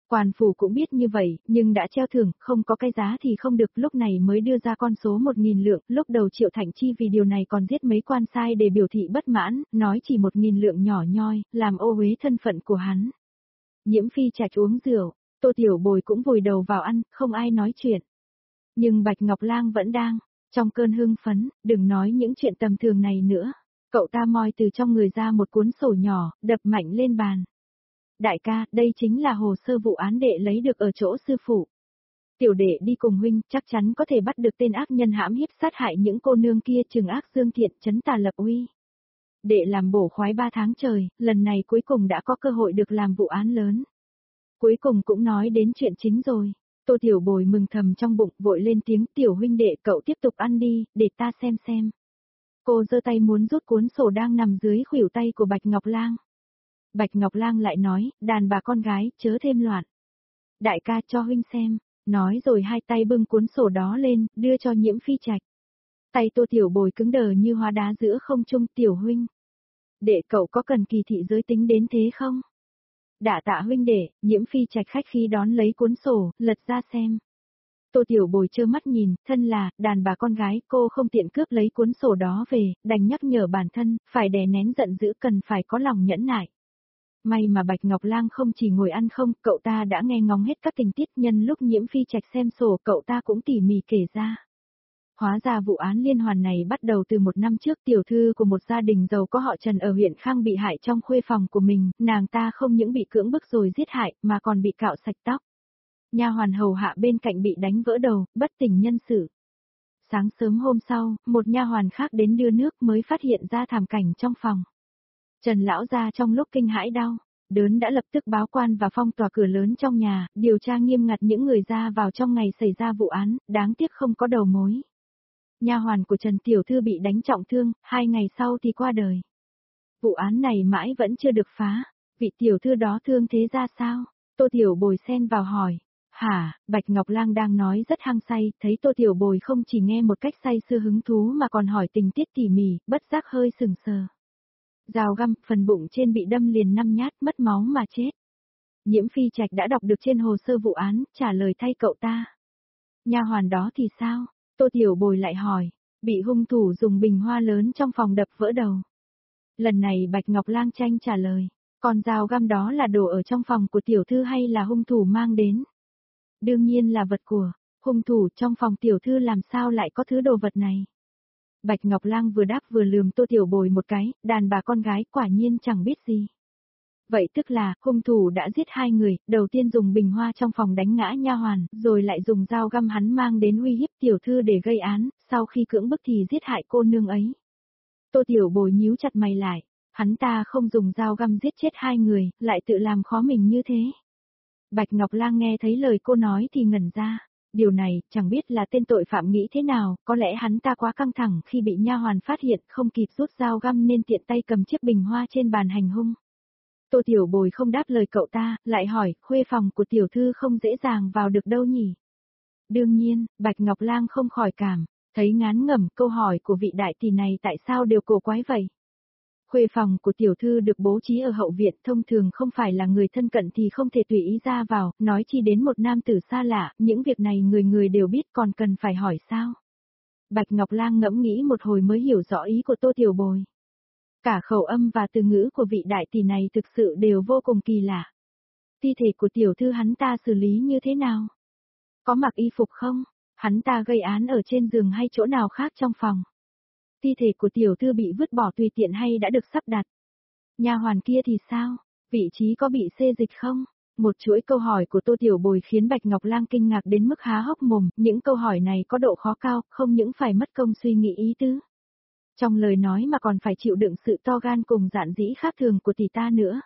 Quan phủ cũng biết như vậy, nhưng đã treo thưởng, không có cái giá thì không được, lúc này mới đưa ra con số 1.000 lượng, lúc đầu Triệu Thạnh Chi vì điều này còn giết mấy quan sai để biểu thị bất mãn, nói chỉ 1.000 lượng nhỏ nhoi, làm ô uế thân phận của hắn. Nhiễm Phi Trạch uống rượu, Tô Tiểu Bồi cũng vùi đầu vào ăn, không ai nói chuyện. Nhưng Bạch Ngọc Lang vẫn đang, trong cơn hưng phấn, đừng nói những chuyện tầm thường này nữa. Cậu ta moi từ trong người ra một cuốn sổ nhỏ, đập mạnh lên bàn. Đại ca, đây chính là hồ sơ vụ án đệ lấy được ở chỗ sư phụ. Tiểu đệ đi cùng huynh, chắc chắn có thể bắt được tên ác nhân hãm hiếp sát hại những cô nương kia, trừng ác dương thiện, trấn tà lập uy. Đệ làm bổ khoái 3 tháng trời, lần này cuối cùng đã có cơ hội được làm vụ án lớn. Cuối cùng cũng nói đến chuyện chính rồi. Tô Tiểu Bồi mừng thầm trong bụng, vội lên tiếng, tiểu huynh đệ, cậu tiếp tục ăn đi, để ta xem. Cô giơ tay muốn rút cuốn sổ đang nằm dưới khuỷu tay của Bạch Ngọc Lang. Bạch Ngọc Lang lại nói, đàn bà con gái, chớ thêm loạn. Đại ca cho huynh xem, nói rồi hai tay bưng cuốn sổ đó lên, đưa cho Nhiễm Phi Trạch. Tay Tô Tiểu Bồi cứng đờ như hóa đá giữa không trung, tiểu huynh. Đệ cậu có cần kỳ thị giới tính đến thế không? Đả tạ huynh đệ, Nhiễm Phi Trạch khách khí đón lấy cuốn sổ, lật ra xem. Tô Tiểu Bồi trơ mắt nhìn, thân là, đàn bà con gái, cô không tiện cướp lấy cuốn sổ đó về, đành nhắc nhở bản thân, phải đè nén giận dữ, cần phải có lòng nhẫn nại. May mà Bạch Ngọc Lang không chỉ ngồi ăn không, cậu ta đã nghe ngóng hết các tình tiết, nhân lúc Nhiễm Phi Trạch xem sổ cậu ta cũng tỉ mỉ kể ra. Hóa ra vụ án liên hoàn này bắt đầu từ 1 năm trước, tiểu thư của một gia đình giàu có họ Trần ở huyện Khang bị hại trong khuê phòng của mình, nàng ta không những bị cưỡng bức rồi giết hại, mà còn bị cạo sạch tóc. Nha hoàn hầu hạ bên cạnh bị đánh vỡ đầu, bất tỉnh nhân sự. Sáng sớm hôm sau, một nha hoàn khác đến đưa nước mới phát hiện ra thảm cảnh trong phòng. Trần lão gia trong lúc kinh hãi đau đớn đã lập tức báo quan và phong tỏa cửa lớn trong nhà, điều tra nghiêm ngặt những người ra vào trong ngày xảy ra vụ án, đáng tiếc không có đầu mối. Nha hoàn của Trần tiểu thư bị đánh trọng thương, 2 ngày sau thì qua đời. Vụ án này mãi vẫn chưa được phá, vị tiểu thư đó thương thế ra sao? Tô Tiểu Bồi xen vào hỏi. Hả, Bạch Ngọc Lang đang nói rất hăng say, thấy Tô Tiểu Bồi không chỉ nghe một cách say sưa hứng thú mà còn hỏi tình tiết tỉ mỉ, bất giác hơi sừng sờ. Dao găm, phần bụng trên bị đâm liền 5 nhát, mất máu mà chết. Nhiễm Phi Trạch đã đọc được trên hồ sơ vụ án, trả lời thay cậu ta. Nha hoàn đó thì sao? Tô Tiểu Bồi lại hỏi, bị hung thủ dùng bình hoa lớn trong phòng đập vỡ đầu. Lần này Bạch Ngọc Lang tranh trả lời, còn dao găm đó là đồ ở trong phòng của tiểu thư hay là hung thủ mang đến? Đương nhiên là vật của hung thủ, trong phòng tiểu thư làm sao lại có thứ đồ vật này? Bạch Ngọc Lang vừa đáp vừa lườm Tô Tiểu Bồi một cái, đàn bà con gái quả nhiên chẳng biết gì. Vậy tức là, hung thủ đã giết 2 người, đầu tiên dùng bình hoa trong phòng đánh ngã nha hoàn, rồi lại dùng dao găm hắn mang đến uy hiếp tiểu thư để gây án, sau khi cưỡng bức thì giết hại cô nương ấy. Tô Tiểu Bồi nhíu chặt mày lại, hắn ta không dùng dao găm giết chết 2 người, lại tự làm khó mình như thế. Bạch Ngọc Lang nghe thấy lời cô nói thì ngẩn ra. Điều này, chẳng biết là tên tội phạm nghĩ thế nào, có lẽ hắn ta quá căng thẳng khi bị nha hoàn phát hiện, không kịp rút dao găm nên tiện tay cầm chiếc bình hoa trên bàn hành hung. Tô Tiểu Bồi không đáp lời cậu ta, lại hỏi, khuê phòng của tiểu thư không dễ dàng vào được đâu nhỉ? Đương nhiên, Bạch Ngọc Lang không khỏi cảm, thấy ngán ngẩm, câu hỏi của vị đại tỷ này tại sao đều cổ quái vậy? Khuê phòng của tiểu thư được bố trí ở hậu viện, thông thường không phải là người thân cận thì không thể tùy ý ra vào, nói chi đến một nam tử xa lạ, những việc này người người đều biết còn cần phải hỏi sao. Bạch Ngọc Lang ngẫm nghĩ một hồi mới hiểu rõ ý của Tô Tiểu Bồi. Cả khẩu âm và từ ngữ của vị đại tỷ này thực sự đều vô cùng kỳ lạ. Thi thể của tiểu thư hắn ta xử lý như thế nào? Có mặc y phục không? Hắn ta gây án ở trên giường hay chỗ nào khác trong phòng? Thi thể của tiểu thư bị vứt bỏ tùy tiện hay đã được sắp đặt? Nha hoàn kia thì sao? Vị trí có bị xê dịch không? Một chuỗi câu hỏi của Tô Tiểu Bồi khiến Bạch Ngọc Lang kinh ngạc đến mức há hốc mồm, những câu hỏi này có độ khó cao, không những phải mất công suy nghĩ ý tứ. Trong lời nói mà còn phải chịu đựng sự to gan cùng dạn dĩ khác thường của tỷ ta nữa.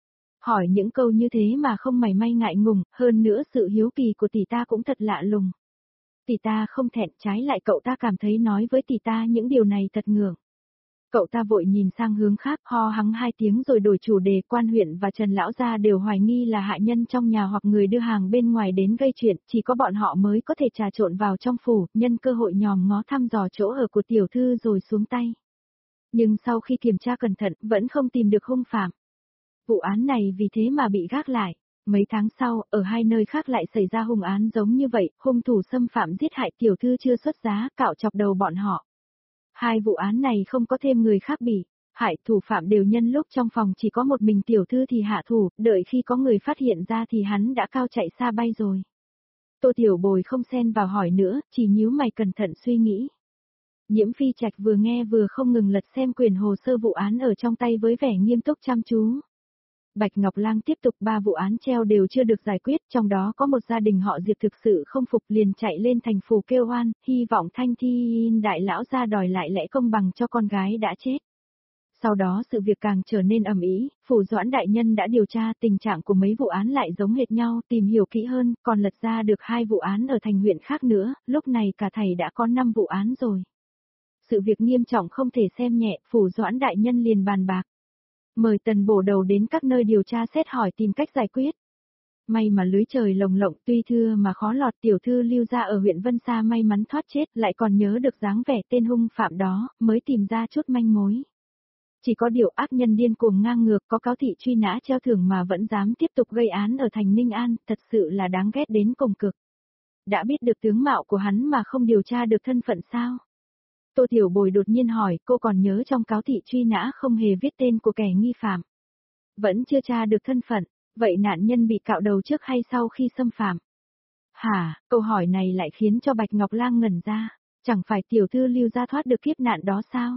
Hỏi những câu như thế mà không mảy may ngại ngùng, hơn nữa sự hiếu kỳ của tỷ ta cũng thật lạ lùng. Tỷ ta không thẹn, trái lại cậu ta cảm thấy nói với tỷ ta những điều này thật ngượng. Cậu ta vội nhìn sang hướng khác, ho hắng 2 tiếng rồi đổi chủ đề. Quan huyện và Trần lão gia đều hoài nghi là hạ nhân trong nhà hoặc người đưa hàng bên ngoài đến gây chuyện, chỉ có bọn họ mới có thể trà trộn vào trong phủ, nhân cơ hội nhòm ngó thăm dò chỗ ở của tiểu thư rồi xuống tay. Nhưng sau khi kiểm tra cẩn thận, vẫn không tìm được hung phạm. Vụ án này vì thế mà bị gác lại. Mấy tháng sau, ở hai nơi khác lại xảy ra hung án giống như vậy, hung thủ xâm phạm giết hại tiểu thư chưa xuất giá, cạo chọc đầu bọn họ. Hai vụ án này không có thêm người khác bị hại, thủ phạm đều nhân lúc trong phòng chỉ có một mình tiểu thư thì hạ thủ, đợi khi có người phát hiện ra thì hắn đã cao chạy xa bay rồi. Tô Tiểu Bồi không xen vào hỏi nữa, chỉ nhíu mày cẩn thận suy nghĩ. Nhiễm Phi Trạch vừa nghe vừa không ngừng lật xem quyển hồ sơ vụ án ở trong tay với vẻ nghiêm túc chăm chú. Bạch Ngọc Lang tiếp tục 3 vụ án treo đều chưa được giải quyết, trong đó có một gia đình họ Diệp thực sự không phục liền chạy lên thành phủ kêu oan, hy vọng Thanh Thi đại lão ra đòi lại lẽ công bằng cho con gái đã chết. Sau đó sự việc càng trở nên ầm ĩ, phủ Doãn đại nhân đã điều tra tình trạng của mấy vụ án lại giống hệt nhau, tìm hiểu kỹ hơn, còn lật ra được 2 vụ án ở thành huyện khác nữa, lúc này cả thầy đã có 5 vụ án rồi. Sự việc nghiêm trọng không thể xem nhẹ, phủ Doãn đại nhân liền bàn bạc. Mời Tần Bổ Đầu đến các nơi điều tra xét hỏi tìm cách giải quyết. May mà lưới trời lồng lộng tuy thưa mà khó lọt, tiểu thư Lưu gia ở huyện Vân Sa may mắn thoát chết, lại còn nhớ được dáng vẻ tên hung phạm đó, mới tìm ra chút manh mối. Chỉ có điều ác nhân điên cuồng ngang ngược có cáo thị truy nã treo thưởng mà vẫn dám tiếp tục gây án ở thành Ninh An, thật sự là đáng ghét đến cùng cực. Đã biết được tướng mạo của hắn mà không điều tra được thân phận sao? Tô Tiểu Bồi đột nhiên hỏi, cô còn nhớ trong cáo thị truy nã không hề viết tên của kẻ nghi phạm. Vẫn chưa tra được thân phận, vậy nạn nhân bị cạo đầu trước hay sau khi xâm phạm? Hả, câu hỏi này lại khiến cho Bạch Ngọc Lang ngẩn ra, chẳng phải tiểu thư Lưu gia thoát được kiếp nạn đó sao?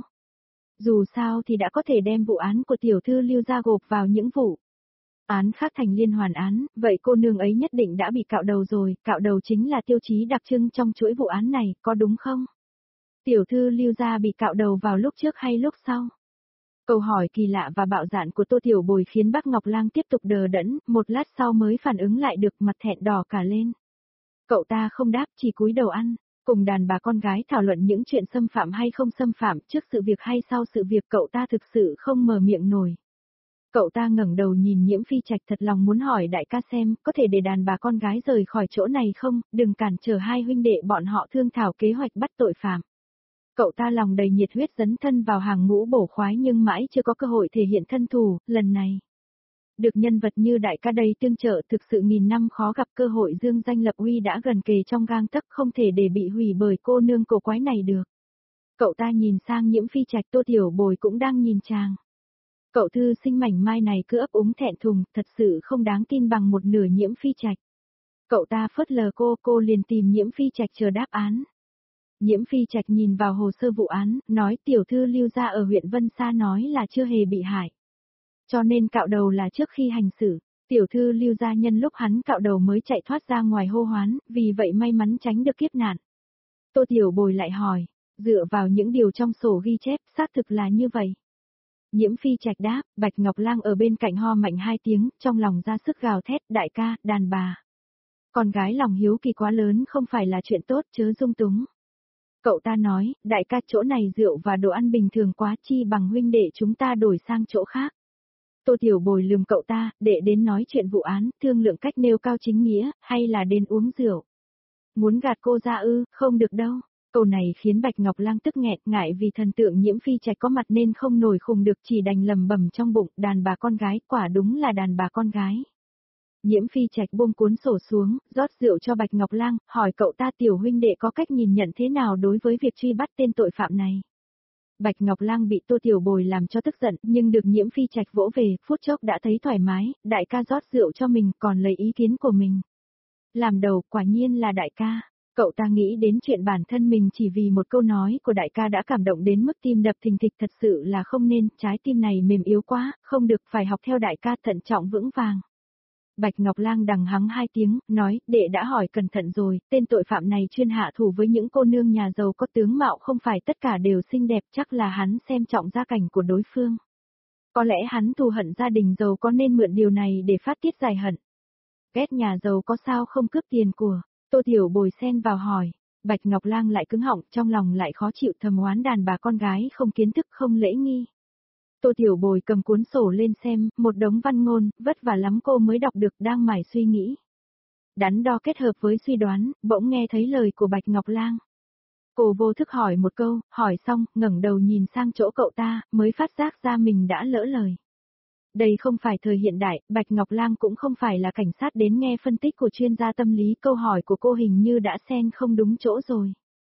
Dù sao thì đã có thể đem vụ án của tiểu thư Lưu gia gộp vào những vụ án khác thành liên hoàn án, vậy cô nương ấy nhất định đã bị cạo đầu rồi, cạo đầu chính là tiêu chí đặc trưng trong chuỗi vụ án này, có đúng không? Tiểu thư Lưu gia bị cạo đầu vào lúc trước hay lúc sau? Câu hỏi kỳ lạ và bạo dạn của Tô Tiểu Bồi khiến Bác Ngọc Lang tiếp tục đờ đẫn, một lát sau mới phản ứng lại được, mặt thẹn đỏ cả lên. Cậu ta không đáp, chỉ cúi đầu ăn, cùng đàn bà con gái thảo luận những chuyện xâm phạm hay không xâm phạm, trước sự việc hay sau sự việc, cậu ta thực sự không mở miệng nổi. Cậu ta ngẩng đầu nhìn Nhiễm Phi Trạch, thật lòng muốn hỏi đại ca xem, có thể để đàn bà con gái rời khỏi chỗ này không, đừng cản trở hai huynh đệ bọn họ thương thảo kế hoạch bắt tội phạm. Cậu ta lòng đầy nhiệt huyết dấn thân vào hàng ngũ bổ khoái nhưng mãi chưa có cơ hội thể hiện thân thủ, lần này. Được nhân vật như đại ca đây tương trợ, thực sự nghìn năm khó gặp, cơ hội dương danh lập uy đã gần kề trong gang tấc, không thể để bị hủy bởi cô nương cổ quái này được. Cậu ta nhìn sang Nhiễm Phi Trạch, Tô Tiểu Bồi cũng đang nhìn chàng. Cậu thư sinh mảnh mai này cứ ấp úng thẹn thùng, thật sự không đáng tin bằng một nửa Nhiễm Phi Trạch. Cậu ta phớt lờ cô liền tìm Nhiễm Phi Trạch chờ đáp án. Nhiễm Phi Trạch nhìn vào hồ sơ vụ án, nói tiểu thư Lưu gia ở huyện Vân Sa nói là chưa hề bị hại. Cho nên cạo đầu là trước khi hành xử, tiểu thư Lưu gia nhân lúc hắn cạo đầu mới chạy thoát ra ngoài hô hoán, vì vậy may mắn tránh được kiếp nạn. Tô Tiểu Bồi lại hỏi, dựa vào những điều trong sổ ghi chép, xác thực là như vậy. Nhiễm Phi Trạch đáp, Bạch Ngọc Lang ở bên cạnh ho mạnh 2 tiếng, trong lòng ra sức gào thét, đại ca, đàn bà. Con gái lòng hiếu kỳ quá lớn không phải là chuyện tốt, chớ dung túng. Cậu ta nói, đại ca, chỗ này rượu và đồ ăn bình thường quá, chi bằng huynh đệ chúng ta đổi sang chỗ khác. Tô Tiểu Bồi lườm cậu ta, để đến nói chuyện vụ án, thương lượng cách nêu cao chính nghĩa, hay là đến uống rượu. Muốn gạt cô ra ư, không được đâu. Câu này khiến Bạch Ngọc Lang tức nghẹn, ngại vì thần tượng Nhiễm Phi Trạch có mặt nên không nổi khùng được, chỉ đành lầm bầm trong bụng, đàn bà con gái, quả đúng là đàn bà con gái. Nhiễm Phi Trạch buông cuốn sổ xuống, rót rượu cho Bạch Ngọc Lang, hỏi cậu ta tiểu huynh đệ có cách nhìn nhận thế nào đối với việc truy bắt tên tội phạm này. Bạch Ngọc Lang bị Tô Tiểu Bồi làm cho tức giận, nhưng được Nhiễm Phi Trạch vỗ về, phút chốc đã thấy thoải mái, đại ca rót rượu cho mình, còn lấy ý kiến của mình. Làm đầu, quả nhiên là đại ca. Cậu ta nghĩ đến chuyện bản thân mình chỉ vì một câu nói của đại ca đã cảm động đến mức tim đập thình thịch, thật sự là không nên, trái tim này mềm yếu quá, không được, phải học theo đại ca thận trọng vững vàng. Bạch Ngọc Lang đằng hắng 2 tiếng, nói, đệ đã hỏi cẩn thận rồi, tên tội phạm này chuyên hạ thủ với những cô nương nhà giàu có tướng mạo, không phải tất cả đều xinh đẹp, chắc là hắn xem trọng gia cảnh của đối phương. Có lẽ hắn thù hận gia đình giàu có nên mượn điều này để phát tiết giải hận. Ghét nhà giàu có sao không cướp tiền của. Tô Tiểu Bồi xen vào hỏi. Bạch Ngọc Lang lại cứng họng, trong lòng lại khó chịu, thầm oán đàn bà con gái không kiến thức, không lễ nghi. Tô Tiểu Bồi cầm cuốn sổ lên xem, một đống văn ngôn, vất vả lắm cô mới đọc được, đang mải suy nghĩ. Đắn đo kết hợp với suy đoán, bỗng nghe thấy lời của Bạch Ngọc Lang. Cô vô thức hỏi một câu, hỏi xong, ngẩng đầu nhìn sang chỗ cậu ta, mới phát giác ra mình đã lỡ lời. Đây không phải thời hiện đại, Bạch Ngọc Lang cũng không phải là cảnh sát đến nghe phân tích của chuyên gia tâm lý, câu hỏi của cô hình như đã xen không đúng chỗ rồi.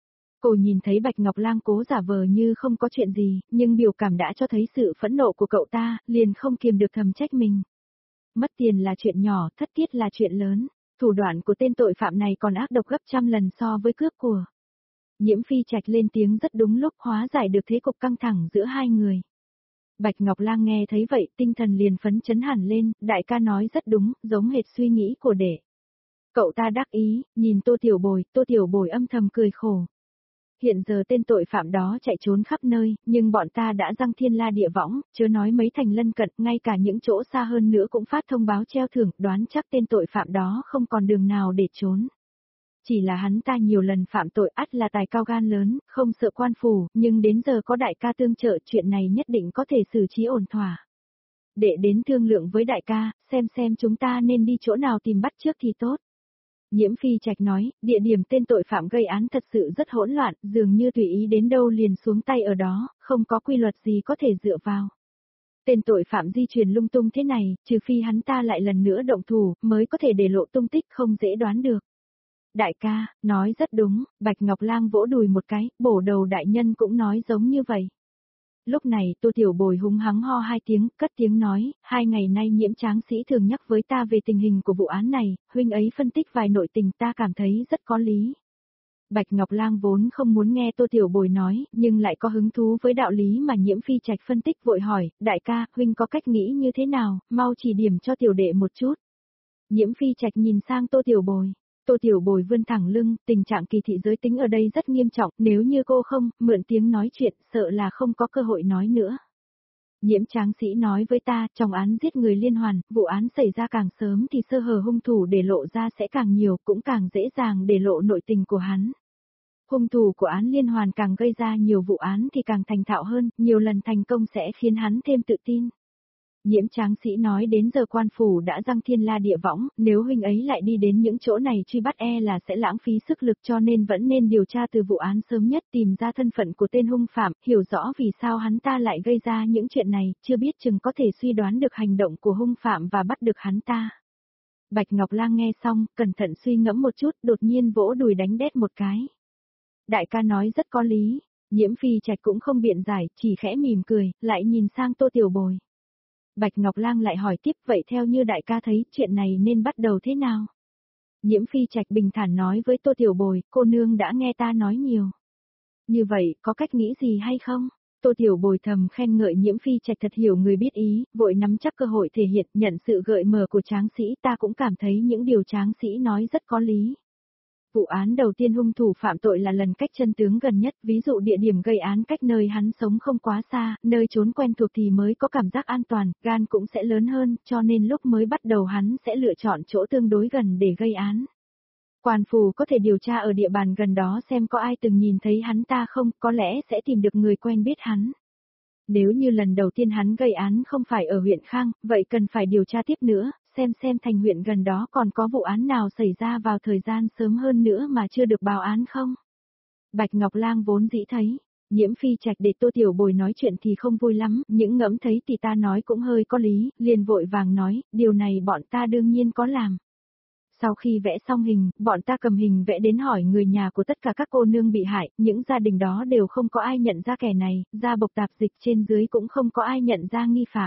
Cô nhìn thấy Bạch Ngọc Lang cố giả vờ như không có chuyện gì, nhưng biểu cảm đã cho thấy sự phẫn nộ của cậu ta, liền không kiềm được thầm trách mình. Mất tiền là chuyện nhỏ, thất tiết là chuyện lớn. Thủ đoạn của tên tội phạm này còn ác độc gấp trăm lần so với cướp của. Nhiễm Phi Trạch lên tiếng rất đúng lúc, hóa giải được thế cục căng thẳng giữa hai người. Bạch Ngọc Lang nghe thấy vậy, tinh thần liền phấn chấn hẳn lên, đại ca nói rất đúng, giống hệt suy nghĩ của đệ. Cậu ta đắc ý, nhìn Tô Tiểu Bồi âm thầm cười khổ. Hiện giờ tên tội phạm đó chạy trốn khắp nơi, nhưng bọn ta đã giăng thiên la địa võng, chớ nói mấy thành lân cận, ngay cả những chỗ xa hơn nữa cũng phát thông báo treo thưởng, đoán chắc tên tội phạm đó không còn đường nào để trốn. Chỉ là hắn ta nhiều lần phạm tội, ắt là tài cao gan lớn, không sợ quan phủ, nhưng đến giờ có đại ca tương trợ, chuyện này nhất định có thể xử trí ổn thỏa. Để đến thương lượng với đại ca, xem chúng ta nên đi chỗ nào tìm bắt trước thì tốt. Nhiễm Phi Trạch nói, địa điểm tên tội phạm gây án thật sự rất hỗn loạn, dường như tùy ý đến đâu liền xuống tay ở đó, không có quy luật gì có thể dựa vào. Tên tội phạm di chuyển lung tung thế này, trừ phi hắn ta lại lần nữa động thủ, mới có thể để lộ tung tích, không dễ đoán được. Đại ca, nói rất đúng, Bạch Ngọc Lang vỗ đùi một cái, bổ đầu đại nhân cũng nói giống như vậy. Lúc này Tô Tiểu Bồi húng hắng ho hai tiếng, cất tiếng nói, 2 ngày nay Nhiễm Tráng Sĩ thường nhắc với ta về tình hình của vụ án này, huynh ấy phân tích vài nội tình ta cảm thấy rất có lý. Bạch Ngọc Lang vốn không muốn nghe Tô Tiểu Bồi nói, nhưng lại có hứng thú với đạo lý mà Nhiễm Phi Trạch phân tích, vội hỏi, đại ca, huynh có cách nghĩ như thế nào, mau chỉ điểm cho tiểu đệ một chút. Nhiễm Phi Trạch nhìn sang Tô Tiểu Bồi. Tô Tiểu Bồi vươn thẳng lưng, tình trạng kỳ thị giới tính ở đây rất nghiêm trọng, nếu như cô không mượn tiếng nói chuyện, sợ là không có cơ hội nói nữa. Nhiễm Tráng Sĩ nói với ta, trong án giết người liên hoàn, vụ án xảy ra càng sớm thì sơ hở hung thủ để lộ ra sẽ càng nhiều, cũng càng dễ dàng để lộ nội tình của hắn. Hung thủ của án liên hoàn càng gây ra nhiều vụ án thì càng thành thạo hơn, nhiều lần thành công sẽ khiến hắn thêm tự tin. Nhiễm Tráng Sĩ nói đến giờ quan phủ đã giăng thiên la địa võng, nếu huynh ấy lại đi đến những chỗ này truy bắt là sẽ lãng phí sức lực, cho nên vẫn nên điều tra từ vụ án sớm nhất, tìm ra thân phận của tên hung phạm, hiểu rõ vì sao hắn ta lại gây ra những chuyện này, chưa biết chừng có thể suy đoán được hành động của hung phạm và bắt được hắn ta. Bạch Ngọc Lang nghe xong, cẩn thận suy ngẫm một chút, đột nhiên vỗ đùi đánh đét một cái. Đại ca nói rất có lý, Nhiễm Phi Trạch cũng không biện giải, chỉ khẽ mỉm cười, lại nhìn sang Tô Tiểu Bồi. Bạch Ngọc Lang lại hỏi tiếp, vậy theo như đại ca thấy, chuyện này nên bắt đầu thế nào? Nhiễm Phi Trạch bình thản nói với Tô Tiểu Bồi, cô nương đã nghe ta nói nhiều. Như vậy, có cách nghĩ gì hay không? Tô Tiểu Bồi thầm khen ngợi Nhiễm Phi Trạch thật hiểu người biết ý, vội nắm chắc cơ hội thể hiện, nhận sự gợi mở của Tráng Sĩ, ta cũng cảm thấy những điều Tráng Sĩ nói rất có lý. Vụ án đầu tiên hung thủ phạm tội là lần cách chân tướng gần nhất, ví dụ địa điểm gây án cách nơi hắn sống không quá xa, nơi trốn quen thuộc thì mới có cảm giác an toàn, gan cũng sẽ lớn hơn, cho nên lúc mới bắt đầu hắn sẽ lựa chọn chỗ tương đối gần để gây án. Quan phủ có thể điều tra ở địa bàn gần đó xem có ai từng nhìn thấy hắn ta không, có lẽ sẽ tìm được người quen biết hắn. Nếu như lần đầu tiên hắn gây án không phải ở huyện Khang, vậy cần phải điều tra tiếp nữa, xem thành huyện gần đó còn có vụ án nào xảy ra vào thời gian sớm hơn nữa mà chưa được báo án không. Bạch Ngọc Lang vốn dĩ thấy, Nhiễm Phi Trạch để Tô Tiểu Bồi nói chuyện thì không vui lắm, những ngẫm thấy thì ta nói cũng hơi có lý, liền vội vàng nói, điều này bọn ta đương nhiên có làm. Sau khi vẽ xong hình, bọn ta cầm hình vẽ đến hỏi người nhà của tất cả các cô nương bị hại, những gia đình đó đều không có ai nhận ra kẻ này, ra bộc tạp dịch trên dưới cũng không có ai nhận ra nghi phạm.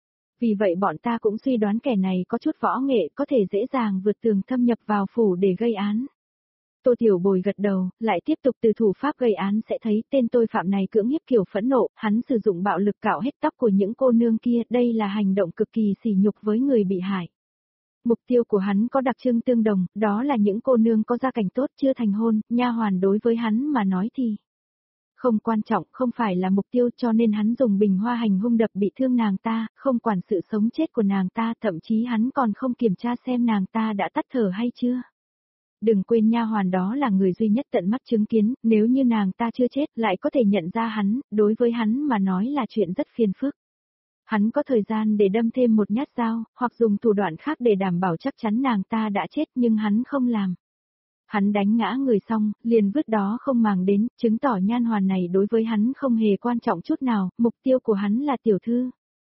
Vì vậy bọn ta cũng suy đoán kẻ này có chút võ nghệ, có thể dễ dàng vượt tường thâm nhập vào phủ để gây án. Tô Tiểu Bồi gật đầu, lại tiếp tục từ thủ pháp gây án sẽ thấy tên tội phạm này cưỡng hiếp kiểu phẫn nộ, hắn sử dụng bạo lực cạo hết tóc của những cô nương kia, đây là hành động cực kỳ sỉ nhục với người bị hại. Mục tiêu của hắn có đặc trưng tương đồng, đó là những cô nương có gia cảnh tốt chưa thành hôn, nha hoàn đối với hắn mà nói thì không quan trọng, không phải là mục tiêu, cho nên hắn dùng bình hoa hành hung đập bị thương nàng ta, không quản sự sống chết của nàng ta, thậm chí hắn còn không kiểm tra xem nàng ta đã tắt thở hay chưa. Đừng quên nha hoàn đó là người duy nhất tận mắt chứng kiến, nếu như nàng ta chưa chết lại có thể nhận ra hắn, đối với hắn mà nói là chuyện rất phiền phức. Hắn có thời gian để đâm thêm một nhát dao, hoặc dùng thủ đoạn khác để đảm bảo chắc chắn nàng ta đã chết nhưng hắn không làm. Hắn đánh ngã người xong, liền vứt đó không màng đến, chứng tỏ nhan hoàn này đối với hắn không hề quan trọng chút nào, mục tiêu của hắn là tiểu thư.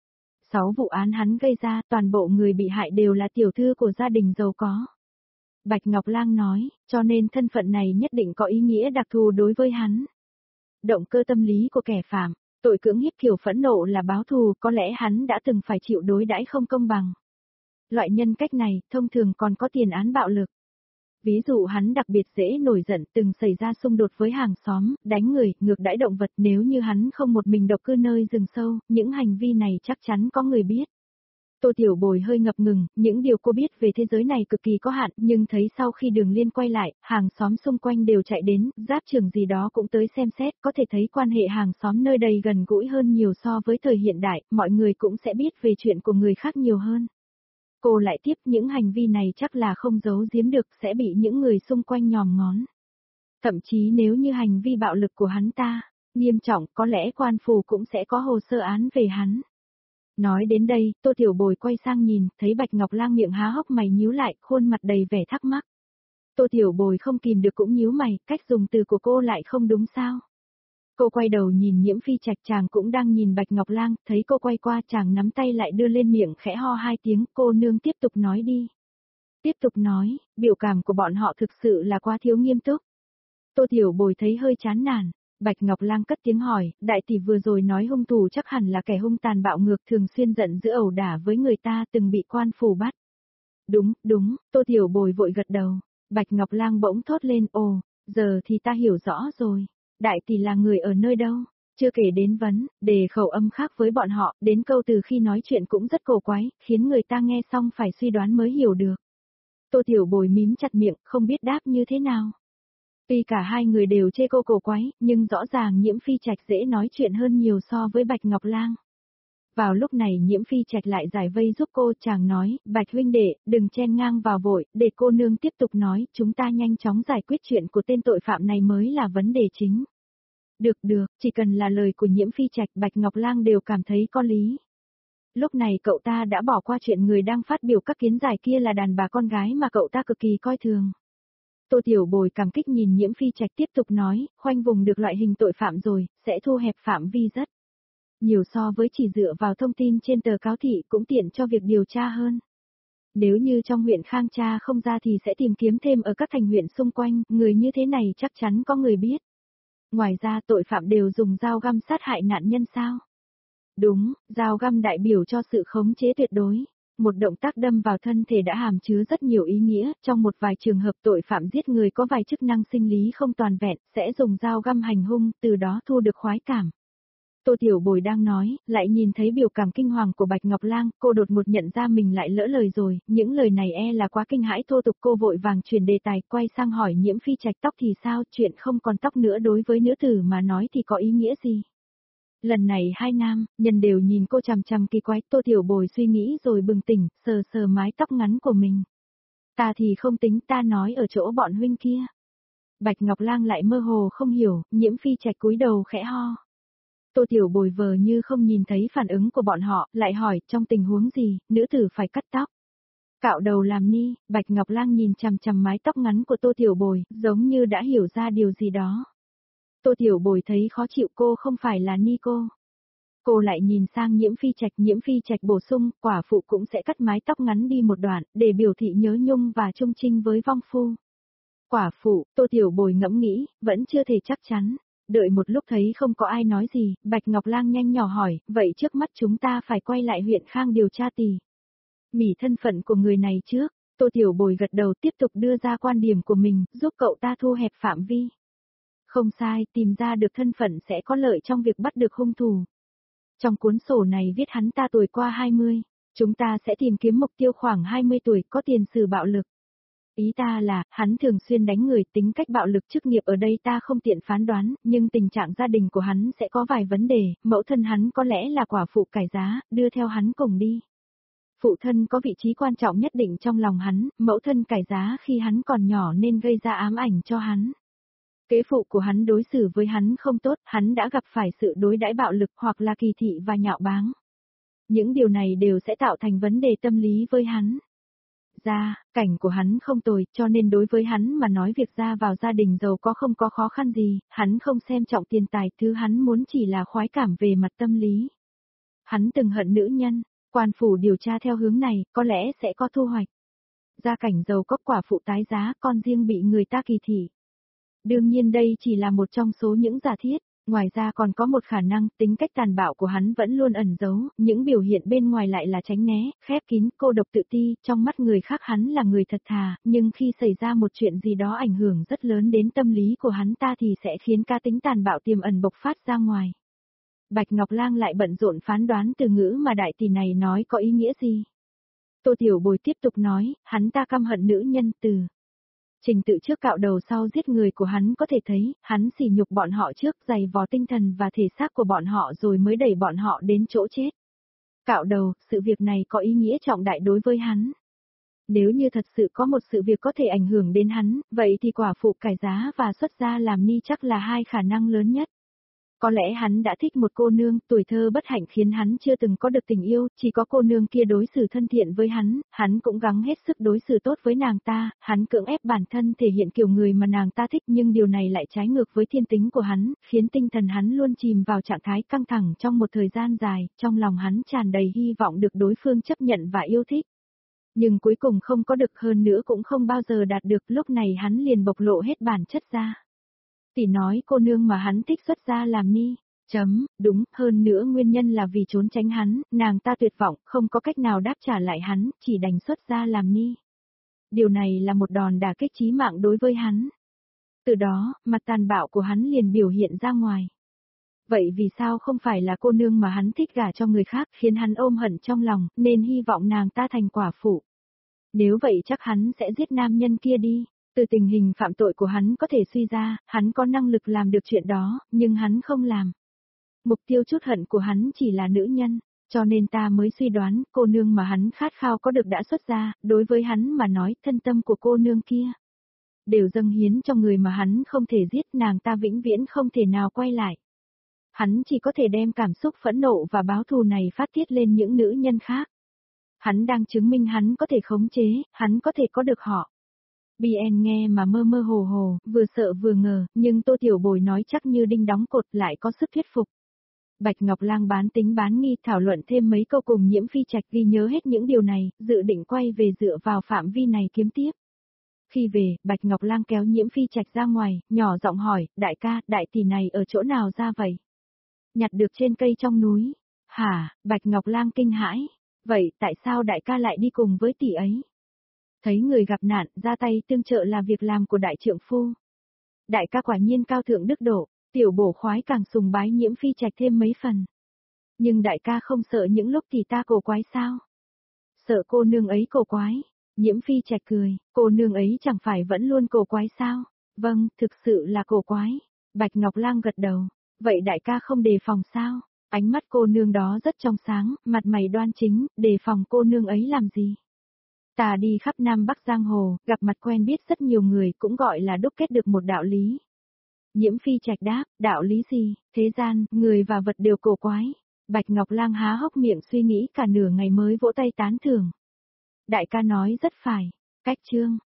6 vụ án hắn gây ra, toàn bộ người bị hại đều là tiểu thư của gia đình giàu có. Bạch Ngọc Lang nói, cho nên thân phận này nhất định có ý nghĩa đặc thù đối với hắn. Động cơ tâm lý của kẻ phạm, tội cưỡng hiếp kiểu phẫn nộ là báo thù, có lẽ hắn đã từng phải chịu đối đãi không công bằng. Loại nhân cách này, thông thường còn có tiền án bạo lực. Ví dụ hắn đặc biệt dễ nổi giận, từng xảy ra xung đột với hàng xóm, đánh người, ngược đãi động vật, nếu như hắn không một mình độc cư nơi rừng sâu, những hành vi này chắc chắn có người biết. Tô Tiểu Bồi hơi ngập ngừng, những điều cô biết về thế giới này cực kỳ có hạn, nhưng thấy sau khi Đường Liên quay lại, hàng xóm xung quanh đều chạy đến, giáp trưởng gì đó cũng tới xem xét, có thể thấy quan hệ hàng xóm nơi đây gần gũi hơn nhiều so với thời hiện đại, mọi người cũng sẽ biết về chuyện của người khác nhiều hơn. Cô lại tiếp, những hành vi này chắc là không giấu giếm được, sẽ bị những người xung quanh nhòm ngón. Thậm chí nếu như hành vi bạo lực của hắn ta nghiêm trọng, có lẽ quan phủ cũng sẽ có hồ sơ án về hắn. Nói đến đây, Tô Tiểu Bồi quay sang nhìn, thấy Bạch Ngọc Lang miệng há hốc mày nhíu lại, khuôn mặt đầy vẻ thắc mắc. Tô Tiểu Bồi không kìm được cũng nhíu mày, cách dùng từ của cô lại không đúng sao? Cô quay đầu nhìn Nhiễm Phi Trạch, chàng cũng đang nhìn Bạch Ngọc Lang, thấy cô quay qua, chàng nắm tay lại đưa lên miệng khẽ ho 2 tiếng, cô nương tiếp tục nói đi. Tiếp tục nói, biểu cảm của bọn họ thực sự là quá thiếu nghiêm túc. Tô Tiểu Bồi thấy hơi chán nản. Bạch Ngọc Lang cất tiếng hỏi, đại tỷ vừa rồi nói hung thủ chắc hẳn là kẻ hung tàn bạo ngược, thường xuyên giận dữ ẩu đả với người ta, từng bị quan phủ bắt. Đúng, Tô Tiểu Bồi vội gật đầu. Bạch Ngọc Lang bỗng thốt lên, ồ, giờ thì ta hiểu rõ rồi. Đại tỷ là người ở nơi đâu? Chưa kể đến vấn đề khẩu âm khác với bọn họ, đến câu từ khi nói chuyện cũng rất cổ quái, khiến người ta nghe xong phải suy đoán mới hiểu được. Tô Tiểu Bồi mím chặt miệng, không biết đáp như thế nào. Tuy cả hai người đều chê cô cổ quái, nhưng rõ ràng Nhiễm Phi Trạch dễ nói chuyện hơn nhiều so với Bạch Ngọc Lang. Vào lúc này Nhiễm Phi Trạch lại giải vây giúp cô, chàng nói, Bạch huynh đệ, đừng chen ngang vào vội, để cô nương tiếp tục nói, chúng ta nhanh chóng giải quyết chuyện của tên tội phạm này mới là vấn đề chính. Được, chỉ cần là lời của Nhiễm Phi Trạch, Bạch Ngọc Lang đều cảm thấy có lý. Lúc này cậu ta đã bỏ qua chuyện người đang phát biểu các kiến giải kia là đàn bà con gái mà cậu ta cực kỳ coi thường. Tô Tiểu Bồi cảm kích nhìn Nhiễm Phi Trạch tiếp tục nói, khoanh vùng được loại hình tội phạm rồi, sẽ thu hẹp phạm vi rất nhiều so với chỉ dựa vào thông tin trên tờ cáo thị, cũng tiện cho việc điều tra hơn. Nếu như trong huyện Khang tra không ra thì sẽ tìm kiếm thêm ở các thành huyện xung quanh, người như thế này chắc chắn có người biết. Ngoài ra tội phạm đều dùng dao găm sát hại nạn nhân sao? Đúng, dao găm đại biểu cho sự khống chế tuyệt đối. Một động tác đâm vào thân thể đã hàm chứa rất nhiều ý nghĩa, trong một vài trường hợp tội phạm giết người có vài chức năng sinh lý không toàn vẹn, sẽ dùng dao găm hành hung, từ đó thu được khoái cảm. Tô Tiểu Bồi đang nói, lại nhìn thấy biểu cảm kinh hoàng của Bạch Ngọc Lang, cô đột ngột nhận ra mình lại lỡ lời rồi, những lời này là quá kinh hãi thô tục, cô vội vàng chuyển đề tài, quay sang hỏi Nhiễm Phi Trạch tóc thì sao, chuyện không còn tóc nữa đối với nữ tử mà nói thì có ý nghĩa gì? Lần này hai nam nhân đều nhìn cô chằm chằm kỳ quái, Tô Tiểu Bồi suy nghĩ rồi bừng tỉnh, sờ sờ mái tóc ngắn của mình. Ta thì không tính, ta nói ở chỗ bọn huynh kia. Bạch Ngọc Lang lại mơ hồ không hiểu, Nhiễm Phi Trạch cúi đầu khẽ ho. Tô Tiểu Bồi vờ như không nhìn thấy phản ứng của bọn họ, lại hỏi, trong tình huống gì, nữ tử phải cắt tóc. Cạo đầu làm ni, Bạch Ngọc Lang nhìn chằm chằm mái tóc ngắn của Tô Tiểu Bồi, giống như đã hiểu ra điều gì đó. Tô Tiểu Bồi thấy khó chịu, cô không phải là ni cô. Cô lại nhìn sang Nhiễm Phi Trạch bổ sung, quả phụ cũng sẽ cắt mái tóc ngắn đi một đoạn, để biểu thị nhớ nhung và trung trinh với vong phu. Quả phụ, Tô Tiểu Bồi ngẫm nghĩ, vẫn chưa thể chắc chắn. Đợi một lúc thấy không có ai nói gì, Bạch Ngọc Lang nhanh nhỏ hỏi, vậy trước mắt chúng ta phải quay lại huyện Khang điều tra tỉ mỉ thân phận của người này trước. Tô Tiểu Bồi gật đầu tiếp tục đưa ra quan điểm của mình, giúp cậu ta thu hẹp phạm vi. Không sai, tìm ra được thân phận sẽ có lợi trong việc bắt được hung thủ. Trong cuốn sổ này viết hắn ta tuổi qua 20, chúng ta sẽ tìm kiếm mục tiêu khoảng 20 tuổi, có tiền sử bạo lực. Ý ta là, hắn thường xuyên đánh người, tính cách bạo lực, chức nghiệp ở đây ta không tiện phán đoán, nhưng tình trạng gia đình của hắn sẽ có vài vấn đề, mẫu thân hắn có lẽ là quả phụ cải giá, đưa theo hắn cùng đi. Phụ thân có vị trí quan trọng nhất định trong lòng hắn, mẫu thân cải giá khi hắn còn nhỏ nên gây ra ám ảnh cho hắn. Kế phụ của hắn đối xử với hắn không tốt, hắn đã gặp phải sự đối đãi bạo lực hoặc là kỳ thị và nhạo báng. Những điều này đều sẽ tạo thành vấn đề tâm lý với hắn. Cảnh của hắn không tồi, cho nên đối với hắn mà nói việc ra vào gia đình giàu có không có khó khăn gì, hắn không xem trọng tiền tài, thứ hắn muốn chỉ là khoái cảm về mặt tâm lý. Hắn từng hận nữ nhân, Quan phủ điều tra theo hướng này, có lẽ sẽ có thu hoạch. Gia cảnh giàu có quả phụ tái giá, con riêng bị người ta kỳ thị. Đương nhiên đây chỉ là một trong số những giả thiết. Ngoài ra còn có một khả năng, tính cách tàn bạo của hắn vẫn luôn ẩn giấu, những biểu hiện bên ngoài lại là tránh né, khép kín, cô độc tự ti, trong mắt người khác hắn là người thật thà, nhưng khi xảy ra một chuyện gì đó ảnh hưởng rất lớn đến tâm lý của hắn ta thì sẽ khiến cá tính tàn bạo tiềm ẩn bộc phát ra ngoài. Bạch Ngọc Lang lại bận rộn phán đoán từ ngữ mà đại tỷ này nói có ý nghĩa gì. Tô Tiểu Bồi tiếp tục nói, hắn ta căm hận nữ nhân từ trình tự trước cạo đầu sau giết người của hắn có thể thấy, hắn sỉ nhục bọn họ trước, giày vò tinh thần và thể xác của bọn họ rồi mới đẩy bọn họ đến chỗ chết. Cạo đầu, sự việc này có ý nghĩa trọng đại đối với hắn. Nếu như thật sự có một sự việc có thể ảnh hưởng đến hắn, vậy thì quả phụ cải giá và xuất gia làm ni chắc là hai khả năng lớn nhất. Có lẽ hắn đã thích một cô nương, tuổi thơ bất hạnh khiến hắn chưa từng có được tình yêu, chỉ có cô nương kia đối xử thân thiện với hắn cũng gắng hết sức đối xử tốt với nàng ta, hắn cưỡng ép bản thân thể hiện kiểu người mà nàng ta thích nhưng điều này lại trái ngược với thiên tính của hắn, khiến tinh thần hắn luôn chìm vào trạng thái căng thẳng trong một thời gian dài, trong lòng hắn tràn đầy hy vọng được đối phương chấp nhận và yêu thích. Nhưng cuối cùng không có được, hơn nữa cũng không bao giờ đạt được, lúc này hắn liền bộc lộ hết bản chất ra. Tỷ nói cô nương mà hắn thích xuất gia làm ni. Đúng, hơn nữa nguyên nhân là vì trốn tránh hắn, nàng ta tuyệt vọng, không có cách nào đáp trả lại hắn, chỉ đành xuất gia làm ni. Điều này là một đòn đả kích chí mạng đối với hắn. Từ đó, mặt tàn bạo của hắn liền biểu hiện ra ngoài. Vậy vì sao không phải là cô nương mà hắn thích gả cho người khác khiến hắn ôm hận trong lòng, nên hy vọng nàng ta thành quả phụ. Nếu vậy chắc hắn sẽ giết nam nhân kia đi. Từ tình hình phạm tội của hắn có thể suy ra, hắn có năng lực làm được chuyện đó, nhưng hắn không làm. Mục tiêu trút hận của hắn chỉ là nữ nhân, cho nên ta mới suy đoán cô nương mà hắn khát khao có được đã xuất ra, đối với hắn mà nói thân tâm của cô nương kia. Đều dâng hiến cho người mà hắn không thể giết, nàng ta vĩnh viễn không thể nào quay lại. Hắn chỉ có thể đem cảm xúc phẫn nộ và báo thù này phát tiết lên những nữ nhân khác. Hắn đang chứng minh hắn có thể khống chế, hắn có thể có được họ. BN nghe mà mơ mơ hồ hồ, vừa sợ vừa ngờ, nhưng Tô Tiểu Bồi nói chắc như đinh đóng cột lại có sức thuyết phục. Bạch Ngọc Lang bán tính bán nghi thảo luận thêm mấy câu cùng Nhiễm Phi Trạch, ghi nhớ hết những điều này, dự định quay về dựa vào phạm vi này kiếm tiếp. Khi về, Bạch Ngọc Lang kéo Nhiễm Phi Trạch ra ngoài, nhỏ giọng hỏi, đại ca, đại tỷ này ở chỗ nào ra vậy? Nhặt được trên cây trong núi. Hả, Bạch Ngọc Lang kinh hãi. Vậy tại sao đại ca lại đi cùng với tỷ ấy? Thấy người gặp nạn, ra tay tương trợ là việc làm của đại trượng phu. Đại ca quả nhiên cao thượng đức độ, Tiểu Bổ khoái càng sùng bái Nhiễm Phi Trạch thêm mấy phần. Nhưng đại ca không sợ những lúc tỷ ta cổ quái sao? Sợ cô nương ấy cổ quái. Nhiễm Phi Trạch cười, cô nương ấy chẳng phải vẫn luôn cổ quái sao? Vâng, thực sự là cổ quái. Bạch Ngọc Lang gật đầu. Vậy đại ca không đề phòng sao? Ánh mắt cô nương đó rất trong sáng, mặt mày đoan chính, đề phòng cô nương ấy làm gì? Ta đi khắp Nam Bắc Giang Hồ, gặp mặt quen biết rất nhiều người, cũng gọi là đúc kết được một đạo lý. Nhiễm Phi Trạch đáp, đạo lý gì? Thế gian, người và vật đều cổ quái. Bạch Ngọc Lang há hốc miệng suy nghĩ cả nửa ngày mới vỗ tay tán thưởng. Đại ca nói rất phải. Cách chương.